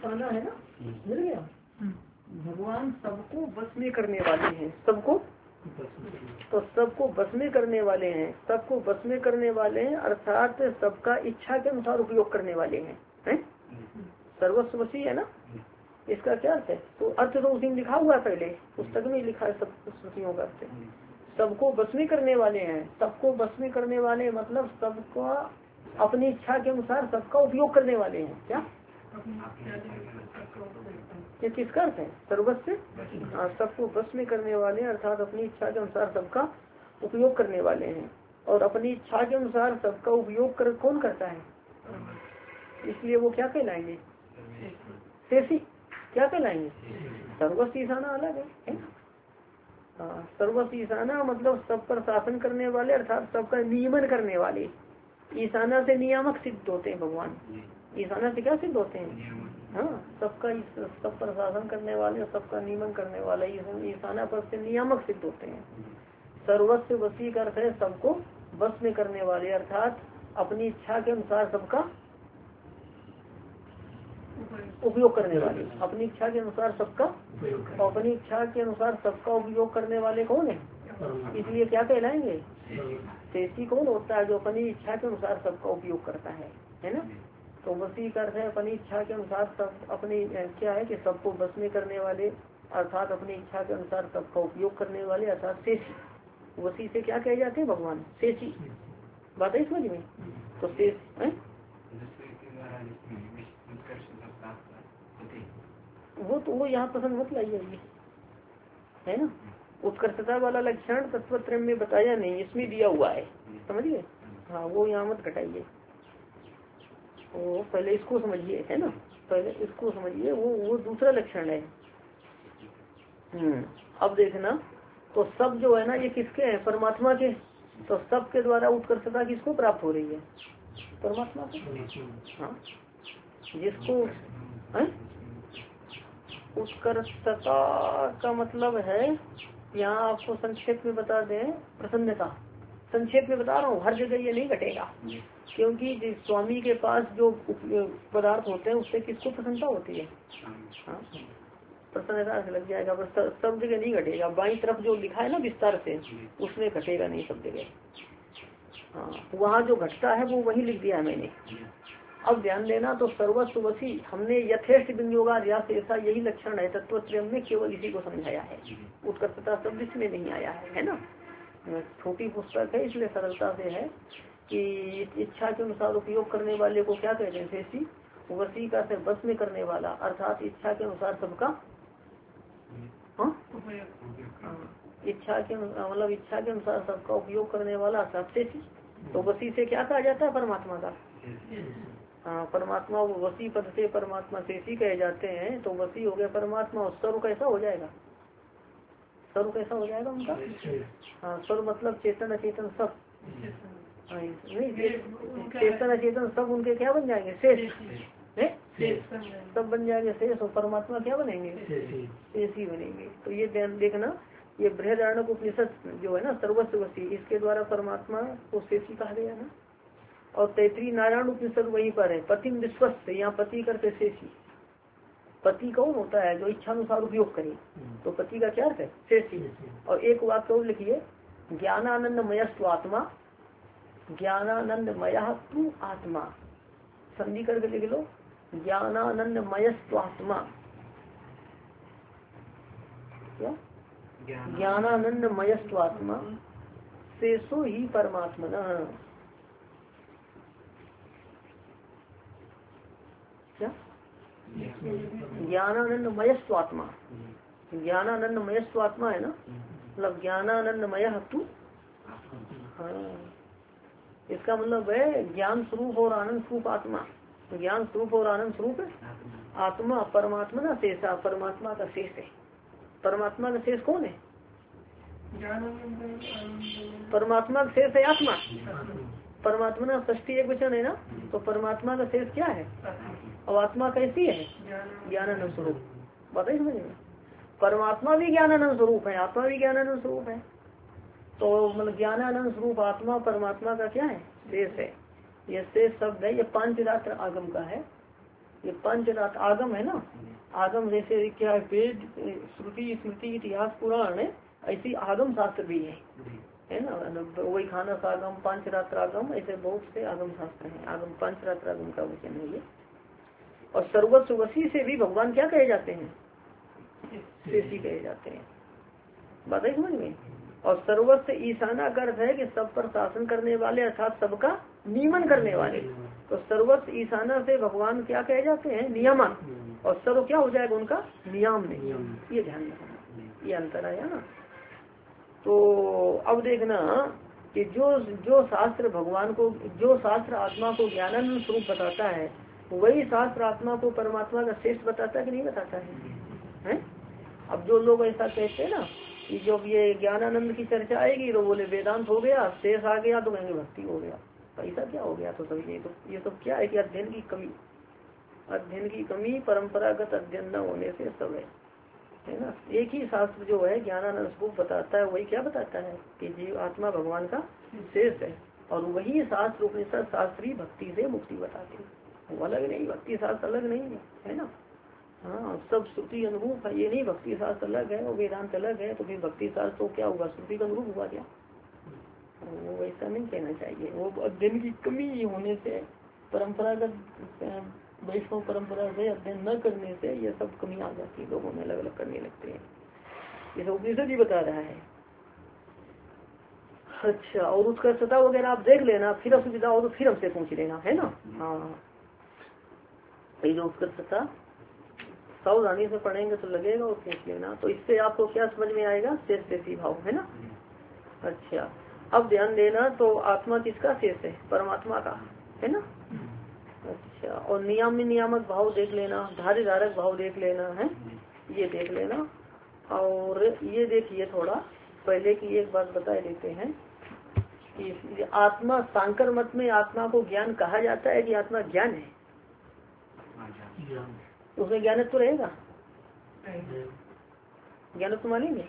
ईशाना है ना, मिल गया। भगवान सबको बस में करने वाले हैं, सबको, तो सबको बस में करने वाले हैं, सबको बस में करने वाले हैं, अर्थात सबका इच्छा के अनुसार उपयोग करने वाले हैं? सर्वस्वसी है ना, इसका क्या अर्थ है? तो अर्थ तो उसी में लिखा हुआ है, पहले पुस्तक में लिखा है सब स्मृतियों का अर्थ। सबको बस में करने वाले हैं, सबको बस में करने वाले मतलब सबका अपनी इच्छा के अनुसार सबका उपयोग करने वाले हैं। क्या ये किसका अर्थ है? सर्वस्व, हाँ, सबको बस में करने वाले अर्थात अपनी इच्छा के अनुसार सबका उपयोग करने वाले हैं। और अपनी इच्छा के अनुसार सबका उपयोग कौन करता है? इसलिए वो क्या कहलाएंगे? शेषी। क्या कहलाएंगे? सर्वस्व ईशाना अलग है ना। हाँ, सर्वस्व ईशाना मतलब सब पर शासन करने वाले अर्थात सबका नियमन करने वाले। ईशाना से नियामक सिद्ध होते हैं भगवान। ईशाना से क्या सिद्ध होते हैं? हाँ, सबका सब पर शासन करने वाले, सबका नियमन करने वाले, ईशाना पर से नियामक सिद्ध होते हैं। सर्वस्व वसी का अर्थ है सबको बस में करने वाले अर्थात अपनी इच्छा के अनुसार सबका उपयोग करने वाले, अपनी इच्छा के अनुसार सबका, अपनी इच्छा के अनुसार सबका उपयोग करने वाले कौन है? इसलिए क्या कहलाएंगे? शेषी कौन होता है? जो अपनी इच्छा के अनुसार सबका उपयोग करता है ना। तो वसी का अर्थ है अपनी इच्छा के अनुसार सब, अपनी क्या है कि सबको बस में करने वाले अर्थात अपनी इच्छा के अनुसार सबका उपयोग करने वाले अर्थात शेषी। वसी से क्या कहे जाते हैं भगवान? शेषी। बात है समझ में? तो शेष है वो यहाँ पसंद मत लाइए, है ना। उत्कर्षता वाला लक्षण तत्वत्रय में बताया नहीं, इसमें दिया हुआ है, समझिए। हाँ, वो यहाँ मत घटाइए। तो पहले इसको समझिए, है ना, पहले इसको समझिए। वो दूसरा लक्षण है। अब देखना, तो सब जो है ना ये किसके हैं? परमात्मा के। तो सब के द्वारा उत्कर्षता किसको प्राप्त हो रही है? परमात्मा को। हाँ, जिसको उत्कर्षता का मतलब है, यहाँ आपको संक्षेप में बता दें, प्रसन्नता। संक्षेप में बता रहा हूँ, हर जगह ये नहीं घटेगा, क्योंकि जिस स्वामी के पास जो पदार्थ होते हैं उससे किसको प्रसन्नता होती है? हाँ, प्रसन्नता से लग जाएगा, पर सब जगह नहीं घटेगा। बाईं तरफ जो लिखा है ना विस्तार से, उसमें घटेगा नहीं सब जगह। हाँ, वहाँ जो घटता है वो वही लिख दिया है मैंने। अब ध्यान देना, तो सर्वस्वसी हमने यथेष्ट विनियोगाध्यास ऐसा यही लक्षण है तत्वत्रय में, केवल इसी को समझाया है। उत्कर्षता शब्द इसमें नहीं आया है ना। छोटी पुस्तक है इसलिए सरलता से है कि इच्छा के अनुसार उपयोग करने वाले को क्या कहते हैं? शेषी। वसी का से बस में करने वाला अर्थात इच्छा के अनुसार सबका, इच्छा के मतलब इच्छा के अनुसार सबका उपयोग करने वाला अर्थात शेषी। तो वसी से क्या कहा जाता है? परमात्मा का। हाँ, परमात्मा वसी पद से परमात्मा शेषी कहे जाते हैं। तो वसी हो गया परमात्मा। और सर्व कैसा हो जाएगा? सर्व कैसा हो जाएगा उनका? हाँ, सर्व मतलब चेतन अचेतन सब। नहीं, चेतन अचेतन सब उनके क्या बन जाएंगे? शेष। सब बन जाएंगे शेष। और परमात्मा क्या बनेंगे? शेषी बनेंगे। तो ये ध्यान देखना, ये बृहदारण्यक उपनिषद जो है ना सर्वस्वसी, इसके द्वारा परमात्मा को शेषी कहा गया ना। और तैतृय नारायण उपनिषद वहीं पर है, पति विश्वस्त, यहाँ पति करते शेषी। पति कौन होता है? जो इच्छा अनुसार उपयोग करे। तो पति का क्या अर्थ है? शेषी। और एक वाक्य और लिखिए, ज्ञानानंदमयस्तु आत्मा, ज्ञानानंदमय तू आत्मा। संधि करके लिख लो, ज्ञानानंदमयस्तु आत्मा। क्या? ज्ञानानंदमयस्तु आत्मा शेषो ही परमात्मना। क्या? ज्ञानानंदमयस्तु आत्मा, ज्ञानानंदमयस्तु आत्मा है ना, मतलब ज्ञानानंदमय तू। हाँ, इसका मतलब है ज्ञान स्वरूप और आनंद स्वरूप आत्मा। ज्ञान स्वरूप और आनंद स्वरूप आत्मा परमात्मा ना शेषा, परमात्मा का शेष है। परमात्मा का शेष कौन है? परमात्मा का शेष है आत्मा। परमात्मा ना षष्ठी एक वचन है ना, तो परमात्मा का शेष क्या है? अब आत्मा कैसी है? ज्ञानानंद स्वरूप। बताइए समझ में। परमात्मा भी ज्ञानानंद स्वरूप है, आत्मा भी ज्ञानानंद स्वरूप है। तो मतलब ज्ञानानंद स्वरूप आत्मा परमात्मा का क्या है? शेष है। ये शेष शब्द है, ये पांचरात्र आगम का है। ये पंचरात्र आगम है ना, आगम जैसे क्या है, वेद श्रुति स्मृति इतिहास पुराण है, ऐसी आगम शास्त्र भी है ना। वही खाना आगम पंचरात्र आगम, ऐसे बहुत से आगम शास्त्र हैं। आगम पंचरात्र आगम का वचन है ये। और सर्वस्व वशी से भी भगवान क्या कहे जाते हैं, शेषी कहे जाते हैं। बात है समझ में। और सर्वस्व ईशाना का अर्थ है कि सब पर शासन करने वाले, अर्थात सबका नियमन करने वाले। तो सर्वस्व ईशाना से भगवान क्या कहे जाते हैं, नियमन। और सर्व क्या हो जाएगा उनका, नियम नहीं। ये ध्यान रखना, ये अंतर आया ना। तो अब देखना कि जो शास्त्र भगवान को, जो शास्त्र आत्मा को ज्ञानानंद स्वरूप बताता है, वही शास्त्र आत्मा को परमात्मा का श्रेष्ठ बताता है कि नहीं बताता है? अब जो लोग ऐसा कहते हैं ना कि जब ये ज्ञानानंद की चर्चा आएगी तो बोले वेदांत हो गया, शेष आ गया तो कहेंगे भक्ति हो गया। पैसा क्या हो गया? तो सब ये सब क्या है कि अध्ययन की कमी, परंपरागत अध्ययन न होने से सब है ना। एक ही शास्त्र जो है ज्ञानानंद स्वरूप बताता है, वही क्या बताता है कि जीव आत्मा भगवान का शेष है। और वही शास्त्र उपनिषद शास्त्री भक्ति से मुक्ति बताते हैं, वो अलग नहीं, भक्ति शास्त्र अलग नहीं है ना। हाँ, सब श्रुति अनुरूप है, ये नहीं भक्ति शास्त्र अलग है और वेदांत अलग है। तो फिर भक्ति शास्त्र तो क्या हुआ, श्रुति का अनुरूप हुआ क्या? वो वैसा नहीं कहना चाहिए। वो अध्ययन की कमी होने से, परंपरागत वैष्णव परंपरा से अध्ययन न करने से ये सब कमी आ जाती है, लोगों में अलग अलग करने लगते हैं। ये सब उपनिषद ही बता रहा है। अच्छा, और उसका सता वगैरह आप देख लेना, फिर असुविधा हो तो फिर हमसे पूछ लेना, है ना। हाँ, जो उसका सता सावधानी से पढ़ेंगे तो लगेगा और पूछ लेना। तो इससे आपको क्या समझ में आएगा, शेष शेषी भाव, है ना। अच्छा, अब ध्यान देना, तो आत्मा किसका शेष है, परमात्मा का, है ना। अच्छा, और नियम में नियामक भाव देख लेना, धारी धारक भाव देख लेना है, ये देख लेना। और ये देखिए थोड़ा पहले की एक बात बता देते हैं कि आत्मा, सांकर मत में आत्मा को ज्ञान कहा जाता है कि आत्मा ज्ञान है? तो उसमें ज्ञान तो रहेगा, ज्ञान तो मानेंगे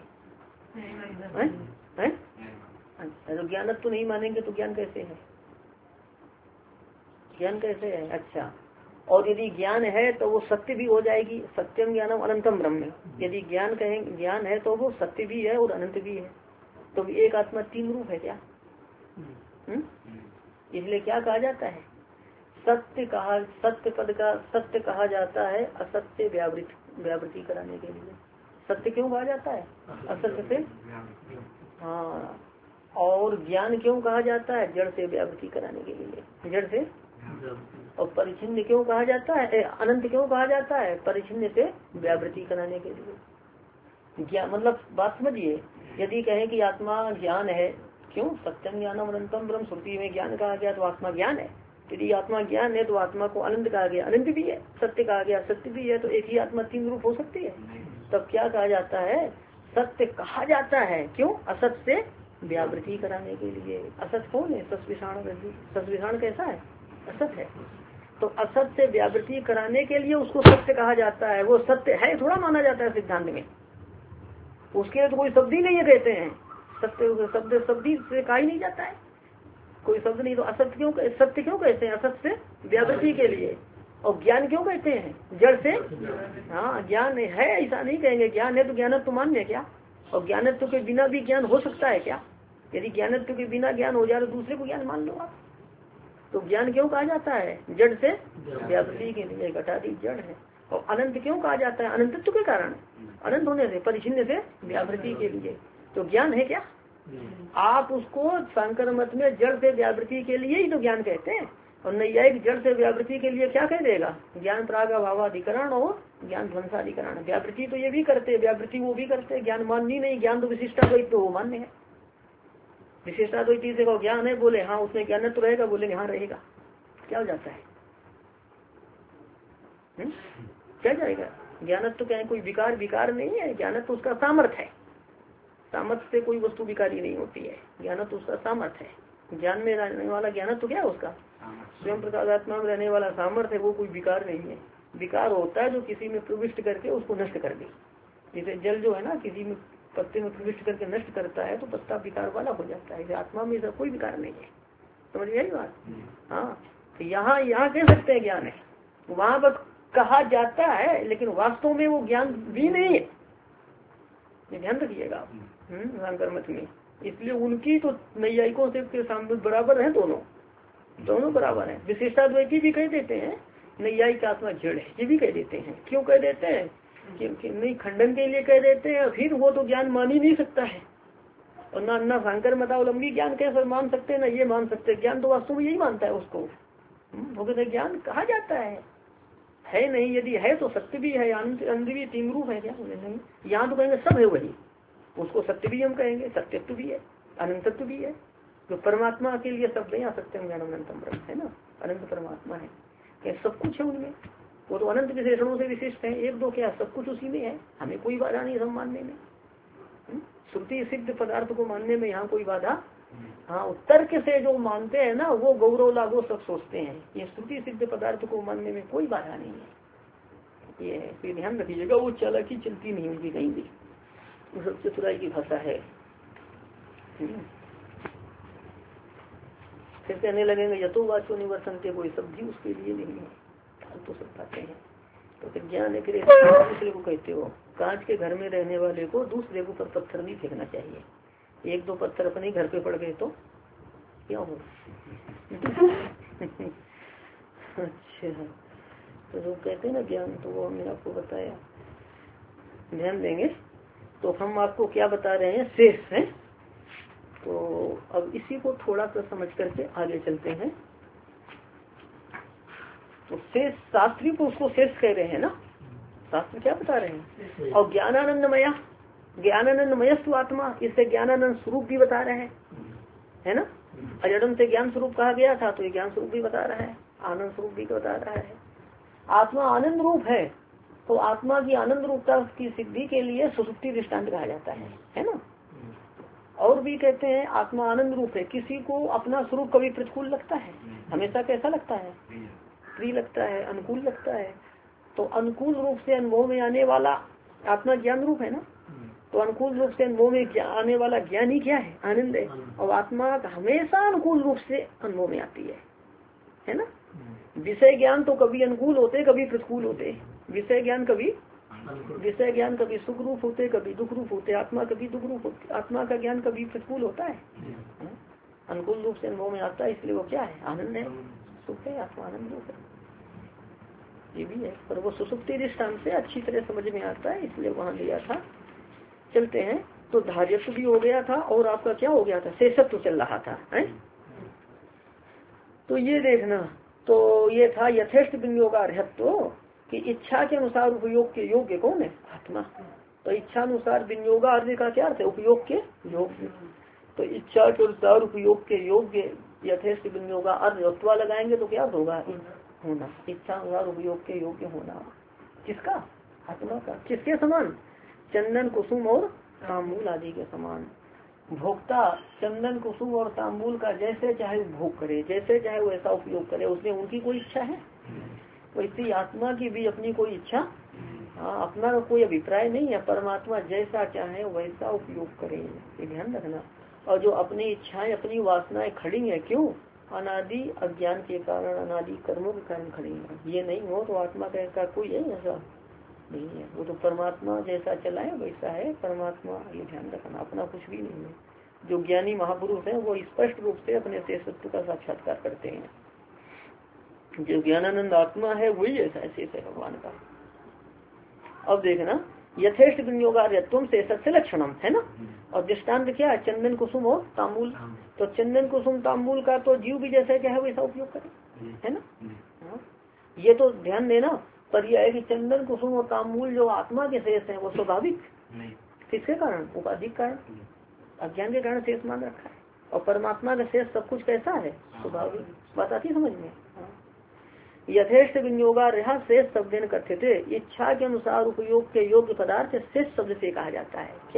हैं? अच्छा, तो ज्ञान तो नहीं मानेंगे तो ज्ञान कैसे है, ज्ञान कैसे है? अच्छा, और यदि ज्ञान है तो वो सत्य भी हो जाएगी, सत्यम ज्ञानम अनंतम ब्रह्म। यदि ज्ञान कहें ज्ञान है तो वो सत्य भी है और अनंत भी है। तो एक आत्मा तीन रूप है क्या? इसलिए क्या कहा जाता है, सत्य कहा, सत्य पद का सत्य कहा जाता है असत्य व्यावृत्ति कराने के लिए। सत्य क्यों कहा जाता है, असत्य से। हाँ, और ज्ञान क्यों कहा जाता है, जड़ से व्यावृत्ति कराने के लिए, जड़ से। और परिचिन्न क्यों कहा जाता है, अनंत क्यों कहा जाता है, परिचिन्न से व्यावृत्ति कराने के लिए। ज्ञान मतलब बात समझिए, यदि कहें कि आत्मा ज्ञान है, क्यों, सत्यम ज्ञानम अनंतम ब्रह्म, श्रुति में ज्ञान कहा गया तो आत्मा ज्ञान है। यदि आत्मा ज्ञान है तो आत्मा को अनंत कहा गया, अनंत भी है, सत्य कहा गया, सत्य भी है। तो एक ही आत्मा तीन रूप हो सकती है। तब क्या कहा जाता है, सत्य कहा जाता है, क्यों, असत से व्यावृत्ति कराने के लिए। असत कौन है, सस्विषाण। सस्विषाण कैसा है, असत है। तो असत से व्यावृत्ति कराने के लिए उसको सत्य कहा जाता है। वो सत्य है थोड़ा माना जाता है सिद्धांत में, उसके लिए तो कोई शब्द ही नहीं है, कहते हैं सत्य, शब्द से कहा ही नहीं जाता है, कोई शब्द नहीं। तो असत्य क्यों, सत्य क्यों कहते हैं, असत से व्यावृत्ति के लिए। और ज्ञान क्यों कहते हैं, जड़ से। हाँ, ज्ञान है, ऐसा नहीं कहेंगे, ज्ञान है तो ज्ञानत्व मान्य क्या। और ज्ञानत्व के बिना भी ज्ञान हो सकता है क्या? यदि ज्ञानत्व के बिना ज्ञान हो जाए तो दूसरे को ज्ञान मान लो आप। तो ज्ञान क्यों कहा जाता है, जड़ से व्यावृत्ति के लिए, घटादी जड़ है। और अनंत क्यों कहा जाता है, अनंतत्व के कारण, अनंत होने से, परिचिन्न से व्यावृत्ति के लिए। तो ज्ञान है क्या, आप उसको शंकर मत में जड़ से व्यावृत्ति के लिए ही तो ज्ञान कहते हैं। और नैयायिक जड़ से व्यावृत्ति के लिए क्या कह देगा, ज्ञान प्राग भावाधिकरण और ज्ञान ध्वंसाधिकरण। व्यावृत्ति तो ये भी करते, व्यावृत्ति वो भी करते, ज्ञान माननी नहीं। ज्ञान तो विशिष्टाद्वैत तो वो मान्य है, विशिष्टाद्वैती से को ज्ञान है, बोले हाँ उसमें ज्ञान तो रहेगा, बोले हाँ रहेगा, क्या हो जाता है, क्या जाएगा। ज्ञानत्व तो क्या है, कोई विकार नहीं है, ज्ञानत्व तो उसका सामर्थ्य है। सामर्थ्य से कोई वस्तु विकारी नहीं होती है, ज्ञानत्व तो उसका सामर्थ्य है। ज्ञान में रहने वाला ज्ञानत्व तो क्या है, उसका स्वयं प्रकाशात्मा में रहने वाला सामर्थ्य है, वो कोई विकार नहीं है। विकार होता है जो किसी में प्रविष्ट करके उसको नष्ट कर दे। जैसे जल जो है ना, किसी में पत्ते में प्रविष्ट करके नष्ट करता है तो पत्ता विकार वाला हो जाता है। आत्मा में ऐसा कोई विकार नहीं है, समझ गई बात। हाँ, तो यहाँ कह सकते हैं ज्ञान है, वहाँ पर कहा जाता है, लेकिन वास्तव में वो ज्ञान भी नहीं है, ये ध्यान रखिएगा आप शंकर मत में। इसलिए उनकी तो नैयायिकों से के सामने बराबर है, दोनों बराबर है। विशिष्टाद्वैती भी कह देते हैं नैयायिक आत्मा जड़ है, ये भी कह देते हैं। क्यों कह देते हैं? क्योंकि नहीं, खंडन के लिए कह देते हैं, फिर वो तो ज्ञान मान ही नहीं सकता है। और ना शंकर मतावलंबी ज्ञान कैसे मान सकते हैं, ना ये मान सकते हैं। ज्ञान तो वास्तव में यही मानता है उसको। वो कहते ज्ञान कहा जाता है नहीं। यदि है तो सत्य भी है, आनंद भी, तीन रूप है क्या? नहीं, यहाँ तो कहेंगे सब है वही। उसको सत्य भी हम कहेंगे, सत्यत्व भी है, अनंतत्व भी है। जो परमात्मा के लिए सब नहीं आ सकते, ज्ञानम अनंतम ब्रह्म है ना, अनंत परमात्मा है, क्या सब कुछ है उनमें। वो तो अनंत विशेषणों से विशिष्ट है, एक दो क्या, सब कुछ उसी में है। हमें कोई बाधा नहीं सब मानने में, श्रुति सिद्ध पदार्थ को मानने में यहाँ कोई बाधा। हाँ, तर्क से जो मानते हैं ना, वो गौरव लागो सब सोचते हैं। ये श्रुति सिद्ध पदार्थ को मानने में कोई बाधा नहीं है। ये ध्यान रखिएगा, वो चालाकी चलती नहीं उनकी कहीं भी, वो सब चतुराई की भाषा है। फिर कहने लगेंगे यथोवाचो निवर्तन के, कोई सब भी उसके लिए नहीं है, तो सब पाते हैं। तो फिर ज्ञान है, फिर दूसरे को कहते हो, कांच के घर में रहने वाले को दूसरे के ऊपर पत्थर नहीं फेंकना चाहिए। एक दो पत्थर अपने घर पे पड़ गए तो क्या हो। अच्छा, तो जो कहते हैं ना ज्ञान, तो वो हमने आपको बताया, ध्यान देंगे। तो हम आपको क्या बता रहे हैं, शेष है। तो अब इसी को थोड़ा सा समझ करके आगे चलते हैं। तो शेष शास्त्री को उसको शेष कह रहे हैं ना, शास्त्र क्या बता रहे हैं। और ज्ञानानंदमया, ज्ञानानंदमयस्तु आत्मा, इससे ज्ञानानंद स्वरूप भी बता रहे हैं, है ना। अजडम से ज्ञान स्वरूप कहा गया था, तो ये ज्ञान स्वरूप भी बता रहा है, आनंद स्वरूप भी बता रहा है। आत्मा आनंद रूप है, तो आत्मा की आनंद रूपता की सिद्धि के लिए सुसुप्ति दृष्टांत कहा जाता है ना। और भी कहते हैं आत्मा आनंद रूप है। किसी को अपना स्वरूप कभी प्रतिकूल लगता है, हमेशा कैसा लगता है, प्रिय लगता है, अनुकूल लगता है। तो अनुकूल रूप से अनुभव में आने वाला आत्मा ज्ञान रूप है ना, तो अनुकूल रूप से अनुभव में आने वाला ज्ञान ही क्या है, आनंद है। और आत्मा हमेशा अनुकूल रूप से अनुभव में आती है ना। विषय ज्ञान तो कभी अनुकूल होते, कभी प्रतिकूल होते। विषय ज्ञान कभी सुख रूप होते, कभी दुख रूप होते। आत्मा कभी दुख रूप होती, आत्मा का ज्ञान कभी प्रतिकूल होता है, अनुकूल रूप से अनुभव में आता है, इसलिए वो क्या है, आनंद है, सुख है, आत्मा आनंद रूप है, ये भी है। पर वो सुसुप्ति दृष्टांत से अच्छी तरह समझ में आता है, इसलिए वहां लिया था। चलते हैं, तो धार्यत्व भी हो गया था, और आपका क्या हो गया था, शेषत्व चल रहा था है? तो ये देखना, तो ये था यथेष्ट विनियोगार्हत्व कि इच्छा के अनुसार उपयोग के योग्य कौन है, आत्मा। तो इच्छा अनुसार विनियोगार्ह का क्या अर्थ है, उपयोग के योग्य। तो इच्छा के अनुसार उपयोग के योग्य यथेष्ट विनियोगार्ह लगाएंगे तो क्या होगा, होना। इच्छा अनुसार उपयोग के योग्य होना किसका, आत्मा का। किसके समान, चंदन कुसुम और तांबूल आदि के समान। भोक्ता चंदन कुसुम और तांबूल का जैसे चाहे भोग करे, जैसे चाहे वैसा उपयोग करे, उसमें उनकी कोई इच्छा है। वैसी आत्मा की भी अपनी कोई इच्छा, अपना कोई अभिप्राय नहीं है। परमात्मा जैसा चाहे वैसा उपयोग करे, ये ध्यान रखना। और जो अपनी इच्छाएं, अपनी वासनाएं खड़ी है, क्यों, अनादि अज्ञान के कारण, अनादि कर्मों के कारण खड़ी है। ये नहीं हो तो आत्मा का कोई है ऐसा नहीं है। वो तो परमात्मा जैसा चलाए वैसा है परमात्मा, ये ध्यान रखना, अपना कुछ भी नहीं है। जो ज्ञानी महापुरुष है वो स्पष्ट रूप से अपने शेषत्व का साक्षात्कार करते हैं। जो ज्ञानानंद आत्मा है वही ऐसा शेष है भगवान का। अब देखना, यथेष्ट विनियोगार्हत्वम शेषस्य लक्षणम है ना। और दृष्टांत क्या है, चंदन कुसुम और तांबूल। तो चंदन कुसुम तांबूल का तो जीव भी जैसा क्या है वैसा उपयोग करे, है ना। ये तो ध्यान देना, पर यह है कि चंदन कुसुम और तांबूल जो आत्मा के शेष है वो स्वाभाविक, किसके कारण, उपाधिक कारण, अज्ञान के कारण शेष मान रखा है। और परमात्मा का शेष सब कुछ कैसा है, स्वाभाविक। बात आती समझ में। यथेष्ट विनियोगार्ह शेष शब्द करते थे, इच्छा के अनुसार उपयोग के योग्य पदार्थ शेष शब्द से कहा जाता है। क्या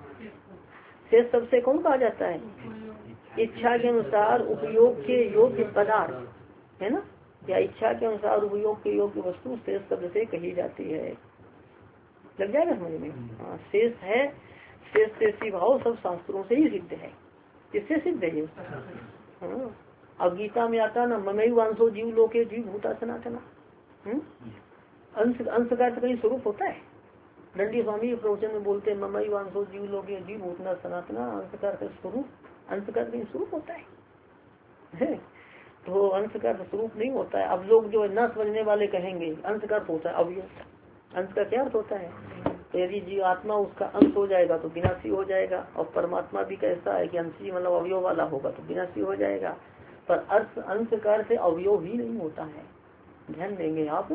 शेष शब्द से कौन कहा जाता है, इच्छा के अनुसार उपयोग के योग्य पदार्थ, है ना। या इच्छा के अनुसार उपयोग के योग्य वस्तु शेष शब्द से कही जाती है। लग जाएगा समझ में। हाँ, शेष है, शेष शेषी भाव सब शास्त्रों से ही सिद्ध है। किससे सिद्ध है, हाँ। अब गीता में आता ना, ममई वांसो जीव लोके जीव भूता सनातना। अंश अंश का कहीं स्वरूप होता है? दंडी स्वामी प्रवचन में बोलते हैं ममई वांसो जीव लोग जीव भूतना सनातना, अंश का स्वरूप, अंश का कहीं स्वरूप होता है? तो अंश का स्वरूप नहीं होता है। अब लोग जो न समझने वाले कहेंगे अंश का अर्थ होता है अवयव। अंश का क्या अर्थ होता है? तो यदि जीव आत्मा उसका अंश हो जाएगा तो विनाशी हो जाएगा, और परमात्मा भी कैसा है कि अंशी मतलब अवयव वाला होगा तो विनाशी हो जाएगा। पर अर्थ अंश का अर्थ अवयव ही नहीं होता है। ध्यान देंगे आप।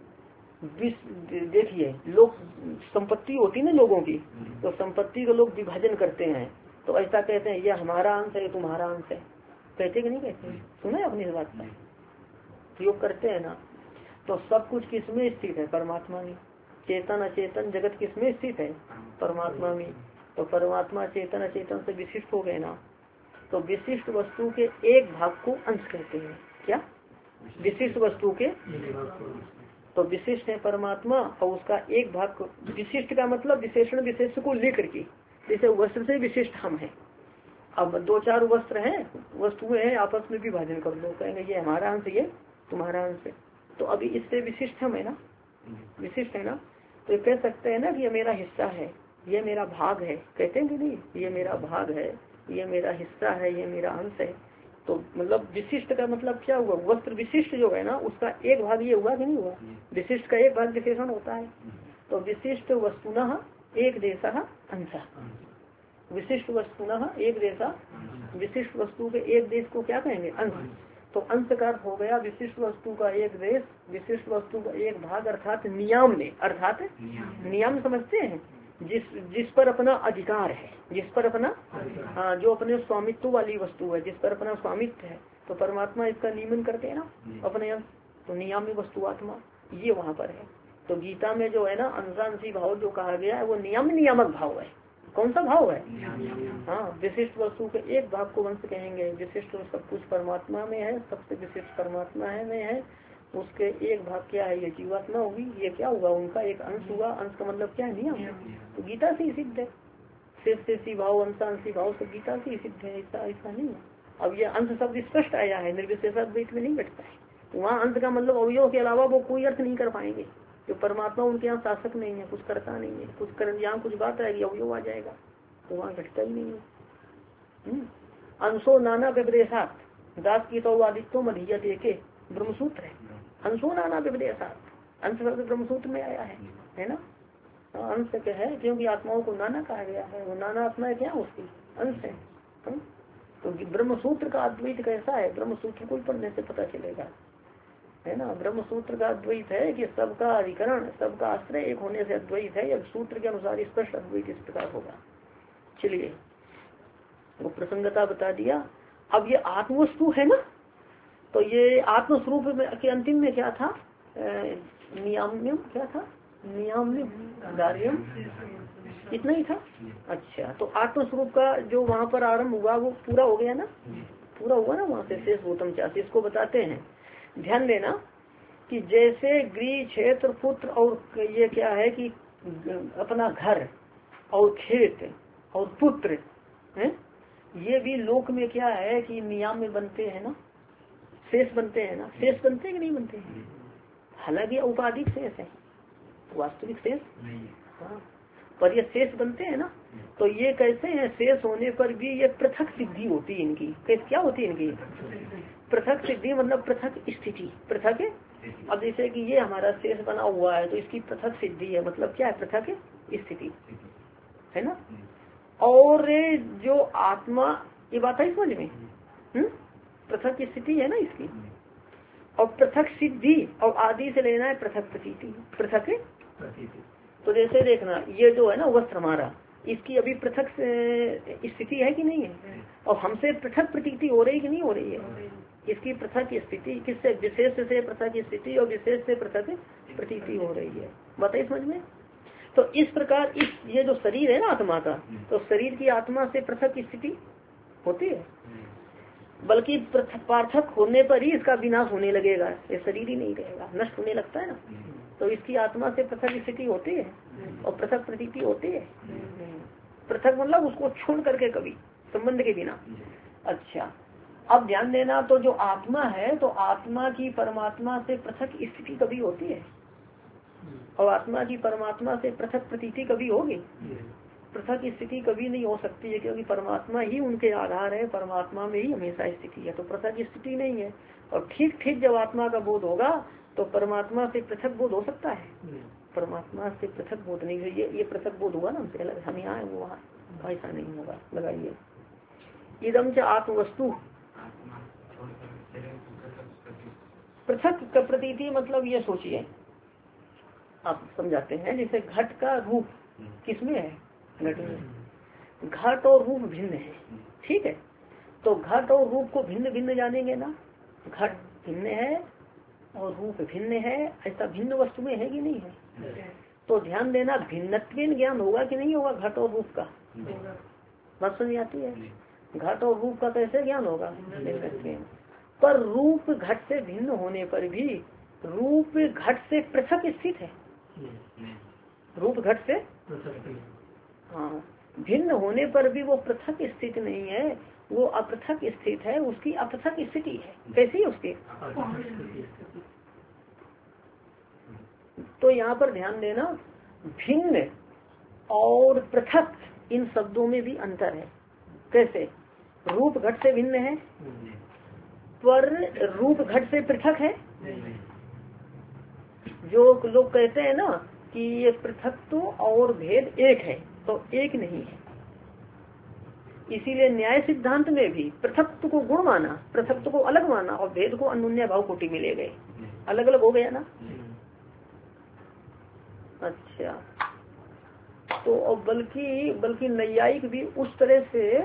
देखिए लोग संपत्ति होती ना लोगों की, तो संपत्ति को लोग विभाजन करते हैं तो ऐसा कहते हैं ये हमारा अंश है, ये तुम्हारा अंश है, कहते कि नहीं कहते? सुना है अपनी इस बात का प्रयोग करते हैं ना। तो सब कुछ किसमें स्थित है? परमात्मा में। चेतन अचेतन जगत किसमें स्थित है? परमात्मा में। तो परमात्मा चेतन अचेतन से विशिष्ट हो गए ना। तो विशिष्ट वस्तु के एक भाग को अंश कहते हैं। क्या? विशिष्ट वस्तु के, तो विशिष्ट है परमात्मा और उसका एक भाग। विशिष्ट का मतलब विशेषण विशेष को लेकर के, जैसे वस्त्र से विशिष्ट हम हैं। अब 2-4 वस्त्र हैं, वस्तुएं हैं, आपस में विभाजन कर लो, कहेंगे ये हमारा अंश, ये तुम्हारा अंश है। तो अभी इससे विशिष्ट हम है ना, विशिष्ट है ना। तो ये कह सकते हैं ना कि ये मेरा हिस्सा है, ये मेरा भाग है, कहते हैं कि नहीं? ये मेरा भाग है, ये मेरा हिस्सा है, ये मेरा अंश है। तो मतलब विशिष्ट का मतलब क्या हुआ? वस्त्र विशिष्ट जो है ना उसका एक भाग ये हुआ कि नहीं हुआ? विशिष्ट का एक भाग विशेषण होता है। तो विशिष्ट वस्तुनः एक देशः अंशः, विशिष्ट वस्तुनः एक देशा, विशिष्ट वस्तु के एक देश को क्या कहेंगे? अंश। तो अंश का अर्थ हो गया विशिष्ट वस्तु का एक देश, विशिष्ट वस्तु का एक भाग, अर्थात नियम में, अर्थात नियम समझते हैं जिस पर अपना अधिकार है, जिस पर अपना, हाँ, जो अपने स्वामित्व वाली वस्तु है, जिस पर अपना स्वामित्व है। तो परमात्मा इसका नियमन करते हैं ना अपने अंश, तो नियामी वस्तु आत्मा ये वहाँ पर है। तो गीता में जो है ना अंशांशी भाव जो कहा गया है वो नियम नियामक भाव है। कौन सा भाव है? हाँ, विशिष्ट वस्तु के एक भाग को वंश कहेंगे। विशिष्ट सब कुछ परमात्मा में है, सबसे विशिष्ट परमात्मा है में है, उसके एक भाग क्या है? ये जीवात्मा होगी। ये क्या हुआ? उनका एक अंश हुआ। अंश का मतलब क्या है? नियम। तो गीता से ही सिद्ध है। शेषी भाव अंशांशी भाव सब गीता से ही सिद्ध है, ऐसा नहीं है। अब ये अंश शब्द स्पष्ट आया है, निर्विशेषाद्वैत में नहीं बैठता है। तो वहाँ अंश का मतलब अवयव के अलावा वो कोई अर्थ नहीं कर पाएंगे। जो परमात्मा उनके यहाँ शासक नहीं है, कुछ करता नहीं है, कुछ कर यहाँ कुछ बात आएगी अवयव आ जाएगा, तो वहाँ घटता ही नहीं है। अंशो नाना व्यपदेशात दास की तो आदित्यो मधीय देखे ब्रह्मसूत्र है। अंशो नाना व्यपदेशात, अंश शब्द ब्रह्मसूत्र में आया है ना। अंश क्या है? क्योंकि आत्माओं को नाना कहा गया है, वो नाना आत्मा है क्या? उसकी अंश है। तो ब्रह्मसूत्र का अद्वैत कैसा है? ब्रह्मसूत्र को पढ़ने से पता चलेगा, है ना। ब्रह्मसूत्र का अद्वैत है कि सबका अधिकरण, सबका आश्रय एक होने से अद्वैत है। अब सूत्र के अनुसार स्पष्ट अद्वैत इस प्रकार होगा। चलिए वो प्रसंगता बता दिया। अब ये आत्मवस्तु है ना, तो ये आत्मस्वरूप में के अंतिम में क्या था? नियाम्यम क्या था? नियाम्यम दार्यम, इतना ही था। अच्छा, तो आत्मस्वरूप का जो वहाँ पर आरंभ हुआ वो पूरा हो गया ना, पूरा हुआ ना। वहाँ से शेष गौतम चासी इसको बताते हैं। ध्यान देना कि जैसे गृह क्षेत्र पुत्र और ये क्या है कि अपना घर और खेत और पुत्र है, ये भी लोक में क्या है कि नियम में बनते हैं ना, शेष बनते हैं ना। शेष बनते हैं कि नहीं बनते हैं? हालांकि औपाधिक शेष है, वास्तविक शेष हाँ, पर ये शेष बनते हैं ना। तो ये कैसे हैं? शेष होने पर भी ये पृथक सिद्धि होती है इनकी। क्या होती है इनकी? पृथक सिद्धि मतलब पृथक स्थिति, पृथक। अब जैसे कि ये हमारा शेष बना हुआ है तो इसकी पृथक सिद्धि है, मतलब क्या है? पृथक स्थिति है ना। और जो आत्मा, ये बात है समझ में, पृथक स्थिति है ना इसकी, और पृथक सिद्धि, और आदि से लेना है पृथक प्रतीति, पृथक। तो जैसे देखना ये जो है ना वस्त्र हमारा, इसकी अभी पृथक स्थिति है कि नहीं है? और हमसे पृथक प्रतीति हो रही कि नहीं हो रही है? इसकी पृथक स्थिति किससे? विशेष से पृथक स्थिति और विशेष से पृथक प्रतीति हो रही है। बताइए समझ में। तो इस प्रकार इस ये जो शरीर है ना आत्मा का, तो शरीर की आत्मा से पृथक स्थिति होती है, बल्कि पार्थक होने पर ही इसका विनाश होने लगेगा। ये शरीर ही नहीं रहेगा, नष्ट होने लगता है ना। तो इसकी आत्मा से पृथक स्थिति होती है और पृथक प्रतीति होती है। पृथक मतलब उसको छोड़ करके कभी संबंध के बिना। अच्छा, अब ध्यान देना, तो जो आत्मा है तो आत्मा की परमात्मा से पृथक स्थिति कभी होती है? और आत्मा की परमात्मा से पृथक प्रतीति कभी होगी? पृथक स्थिति कभी नहीं हो सकती है, क्योंकि परमात्मा ही उनके आधार है, परमात्मा में ही हमेशा स्थिति है, तो पृथक स्थिति नहीं है। और ठीक ठीक जब आत्मा का बोध होगा तो परमात्मा से पृथक बोध हो सकता है? परमात्मा से पृथक बोध नहीं है। ये पृथक बोध हुआ ना हमसे अलग, हम यहाँ है वो वहाँ, ऐसा नहीं होगा। लगाइए इदम च आत्मवस्तु पृथक का प्रतीति मतलब ये सोचिए, आप समझाते हैं, जैसे घट का रूप किसमें है? घट में। घट और रूप भिन्न है, ठीक है, तो घट और रूप को भिन्न भिन्न जानेंगे ना। घट भिन्न है और रूप भिन्न है, ऐसा भिन्न वस्तु में है कि नहीं है? तो ध्यान देना, भिन्नत्वेन ज्ञान होगा कि नहीं होगा घट और रूप का? बात समझ आती है? घट और रूप का कैसे ज्ञान होगा? भिन्नत्वेन। पर रूप घट से भिन्न होने पर भी रूप घट से पृथक स्थित है। रूप घट से हाँ भिन्न होने पर भी वो पृथक स्थित नहीं है, वो अपृथक स्थित है, उसकी अपृथक स्थिति है। कैसी है उसकी? तो यहाँ पर ध्यान देना, भिन्न और पृथक इन शब्दों में भी अंतर है। कैसे? रूप घट से भिन्न है पर रूप घट से पृथक है। जो लोग कहते हैं ना कि ये पृथकत्व और भेद एक है, तो एक नहीं है। इसीलिए न्याय सिद्धांत में भी पृथकत्व को गुण माना, पृथकत्व को अलग माना और भेद को अन्योन्य भाव कोटि में ले गए। अलग अलग हो गया ना। अच्छा, तो बल्कि नैयायिक भी उस तरह से,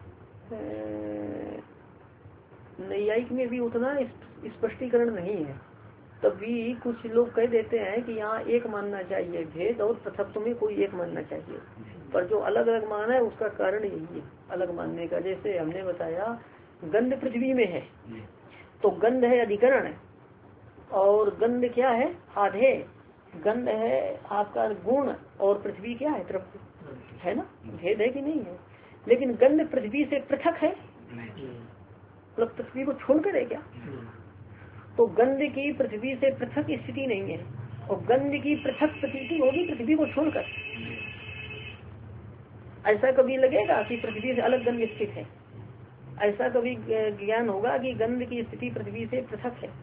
नैयायिक में भी उतना स्पष्टीकरण नहीं है। तभी कुछ लोग कह देते हैं कि यहाँ एक मानना चाहिए भेद और पृथकत्व में कोई एक मानना चाहिए, पर जो अलग अलग माना है उसका कारण यही है अलग मानने का। जैसे हमने बताया गंध पृथ्वी में है, तो गंध है अधिकरण और गंध क्या है? आधे। गंध है आपका गुण और पृथ्वी क्या है? द्रव्य है ना। भेद है कि नहीं है? लेकिन गंध पृथ्वी से पृथक है, मतलब पृथ्वी को छोड़कर है क्या? तो गंध की पृथ्वी से पृथक स्थिति नहीं है, और गंध की पृथक प्रतीति होगी पृथ्वी को छोड़कर। ऐसा कभी लगेगा कि पृथ्वी से अलग गंध स्थित है? ऐसा कभी ज्ञान होगा कि गंध की स्थिति पृथ्वी से पृथक है?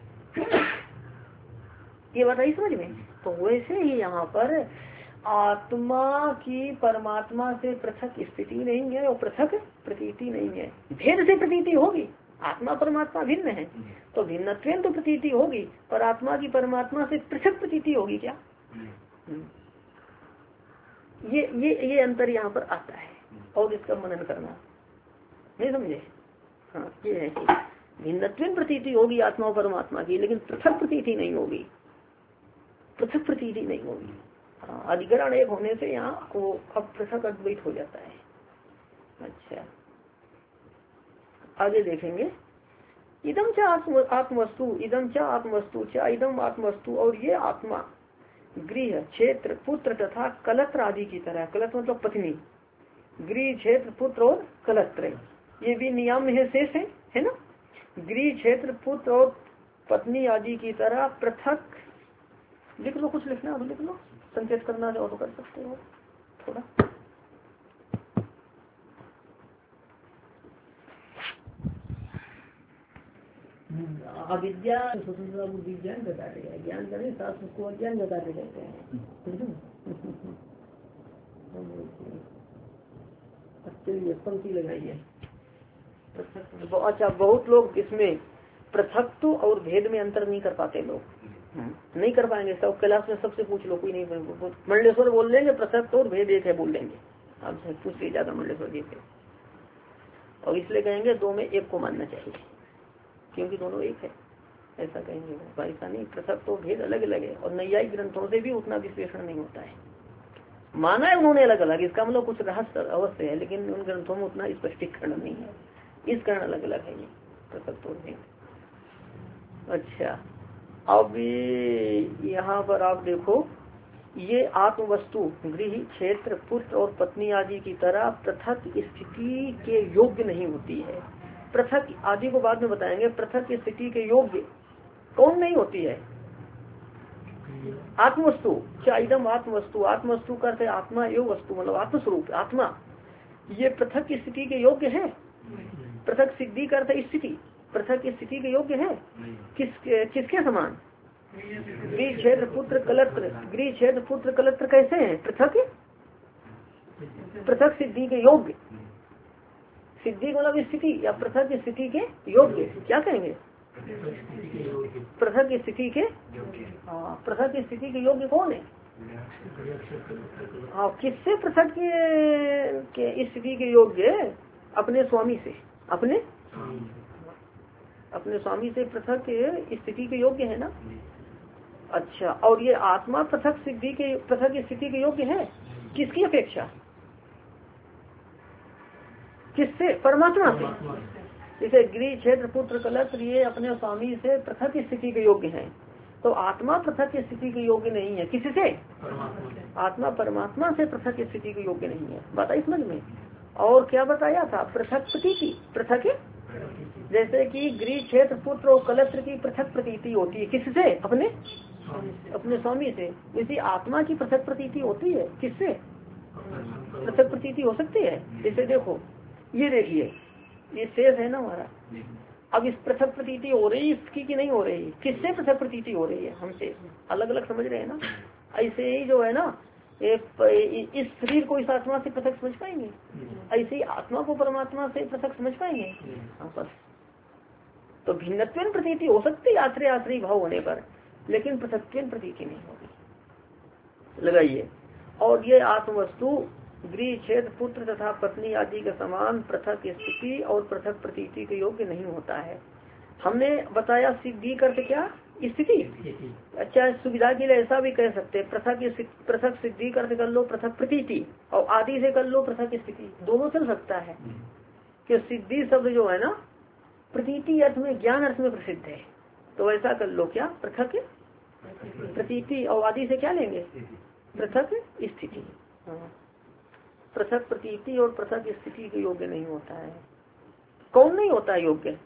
ये बात आई समझ में? तो वैसे ही यहाँ पर आत्मा की परमात्मा से पृथक स्थिति नहीं है और पृथक प्रतीति नहीं है। भेद से प्रतीति होगी, आत्मा परमात्मा भिन्न है तो भिन्नत्वेन तो प्रतीति होगी, पर आत्मा की परमात्मा से पृथक प्रतीति होगी क्या? ये अंतर यहाँ पर आता है और इसका मनन करना। नहीं समझे? हाँ, ये है कि भिन्नत्वेन प्रतीति होगी आत्मा और परमात्मा की, लेकिन पृथक प्रतीति नहीं होगी, पृथक प्रतीति नहीं होगी। हाँ, अधिकरण एक होने से यहाँ वो अब पृथक अद्वैत हो जाता है। अच्छा, आगे देखेंगे। इदम च आत्मवस्तु, इदम च आत्मवस्तु च इदम आत्मवस्तु, और ये आत्मा गृह क्षेत्र पुत्र तथा कलत्र आदि की तरह, कलत्र मतलब पत्नी, गृह क्षेत्र पुत्र और कलत्र ये भी नियम है, शेष है ना। गृह क्षेत्र पुत्र और पत्नी आदि की तरह पृथक, लिख लो, कुछ लिखना हो लिख लो, संकेत करना हो तो कर सकते हो थोड़ा। अविद्या स्वतंत्रता बुद्धि ज्ञान बताते हैं, ज्ञान करें शास्त्र को अज्ञान बताते रहते हैं। चलिए पंक्ति लगाइए। अच्छा, बहुत लोग इसमें पृथकत्व और भेद में अंतर नहीं कर पाते, लोग नहीं कर पाएंगे। सब क्लास में सबसे पूछ लो, कोई नहीं। मंडलेश्वर बोल देंगे पृथकत्व और भेद एक है बोल देंगे, आपसे पूछ लीजिएगा मंडलेश्वर जी से, और इसलिए कहेंगे दो में एक को मानना चाहिए क्योंकि दोनों एक है, ऐसा कहेंगे। ऐसा नहीं, पृथक तो भेद अलग अलग है, और नैयायिक ग्रंथों से भी उतना विश्लेषण नहीं होता है। माना है उन्होंने अलग अलग, इसका मतलब कुछ रहस्य अवश्य है, लेकिन उन ग्रंथों में उतना स्पष्टीकरण नहीं है। इस कारण अलग अलग है ये पृथक तो भेद। अच्छा, अब यहाँ पर आप देखो, ये आत्मवस्तु गृह क्षेत्र पुत्र और पत्नी आदि की तरह पृथक स्थिति के योग्य नहीं होती है। पृथक आदि को बाद में बताएंगे। पृथक स्थिति के योग्य कौन नहीं होती है? आत्मवस्तु क्या इदम आत्मवस्तु, आत्मवस्तु का अर्थ है आत्मा एवं वस्तु, मतलब आत्मस्वरूप आत्मा, ये पृथक स्थिति के योग्य है। पृथक सिद्धि का अर्थ स्थिति, पृथक स्थिति के योग्य है। किसके समान? गृह क्षेत्र पुत्र कलत्र, गृह क्षेत्र पुत्र कलत्र कैसे है? पृथक पृथक सिद्धि के योग्य, सिद्धि मतलब स्थिति या पृथक स्थिति के योग्य, क्या कहेंगे? पृथक स्थिति के, हाँ पृथक स्थिति के योग्य कौन है? हाँ किससे पृथक के स्थिति के योग्य? अपने स्वामी से, अपने स्वामी से पृथक स्थिति के योग्य है ना। अच्छा, और ये आत्मा पृथक सिद्धि के, पृथक स्थिति के योग्य है किसकी अपेक्षा? किससे? परमात्मा से। जैसे गृह क्षेत्र पुत्र कलत्र ये अपने स्वामी से पृथक स्थिति के योग्य हैं, तो आत्मा पृथक स्थिति के योग्य नहीं है। किससे? आत्मा परमात्मा से पृथक स्थिति के योग्य नहीं है। बताइए समझ में। और क्या बताया था? पृथक प्रतीति, पृथक जैसे कि गृह क्षेत्र पुत्र और कलत्र की पृथक प्रतीति होती है किससे? अपने स्वामी से। इसी आत्मा की पृथक प्रतीति होती है किससे? पृथक प्रतीति हो सकती है। जैसे देखो, ये देखिए, ये शेष है ना हमारा, अब इस पृथक प्रतीति हो रही इसकी कि नहीं हो रही? किससे पृथक प्रतीति हो रही है? हमसे। अलग अलग समझ रहे हैं ना। ऐसे ही जो है ना, इस शरीर को इस आत्मा से पृथक समझ पाएंगे, ऐसे ही आत्मा को परमात्मा से पृथक समझ पाएंगे। हाँ बस। तो भिन्नत्वेन प्रतीति हो सकती है आश्रय आश्रय भाव होने पर, लेकिन पृथक्त्वेन प्रतीति नहीं होगी। लगाइए। और ये आत्मवस्तु गृह क्षेत्र पुत्र तथा पत्नी आदि के समान पृथक स्थिति और पृथक प्रतीति के योग्य नहीं होता है। हमने बताया सिद्धि करते क्या? स्थिति। अच्छा, सुविधा के लिए ऐसा भी कह सकते हैं, पृथक सिद्धि करते कर लो पृथक प्रतीति, और आदि से कर लो पृथक स्थिति, दोनों चल सकता है। कि सिद्धि शब्द जो है ना, प्रतीति अर्थ में, ज्ञान अर्थ में प्रसिद्ध है, तो ऐसा कर लो क्या? पृथक प्रतीति, और आदि से क्या लेंगे? पृथक स्थिति। पृथक प्रतीति और पृथक स्थिति के योग्य नहीं होता है। कौन नहीं होता है योग्य?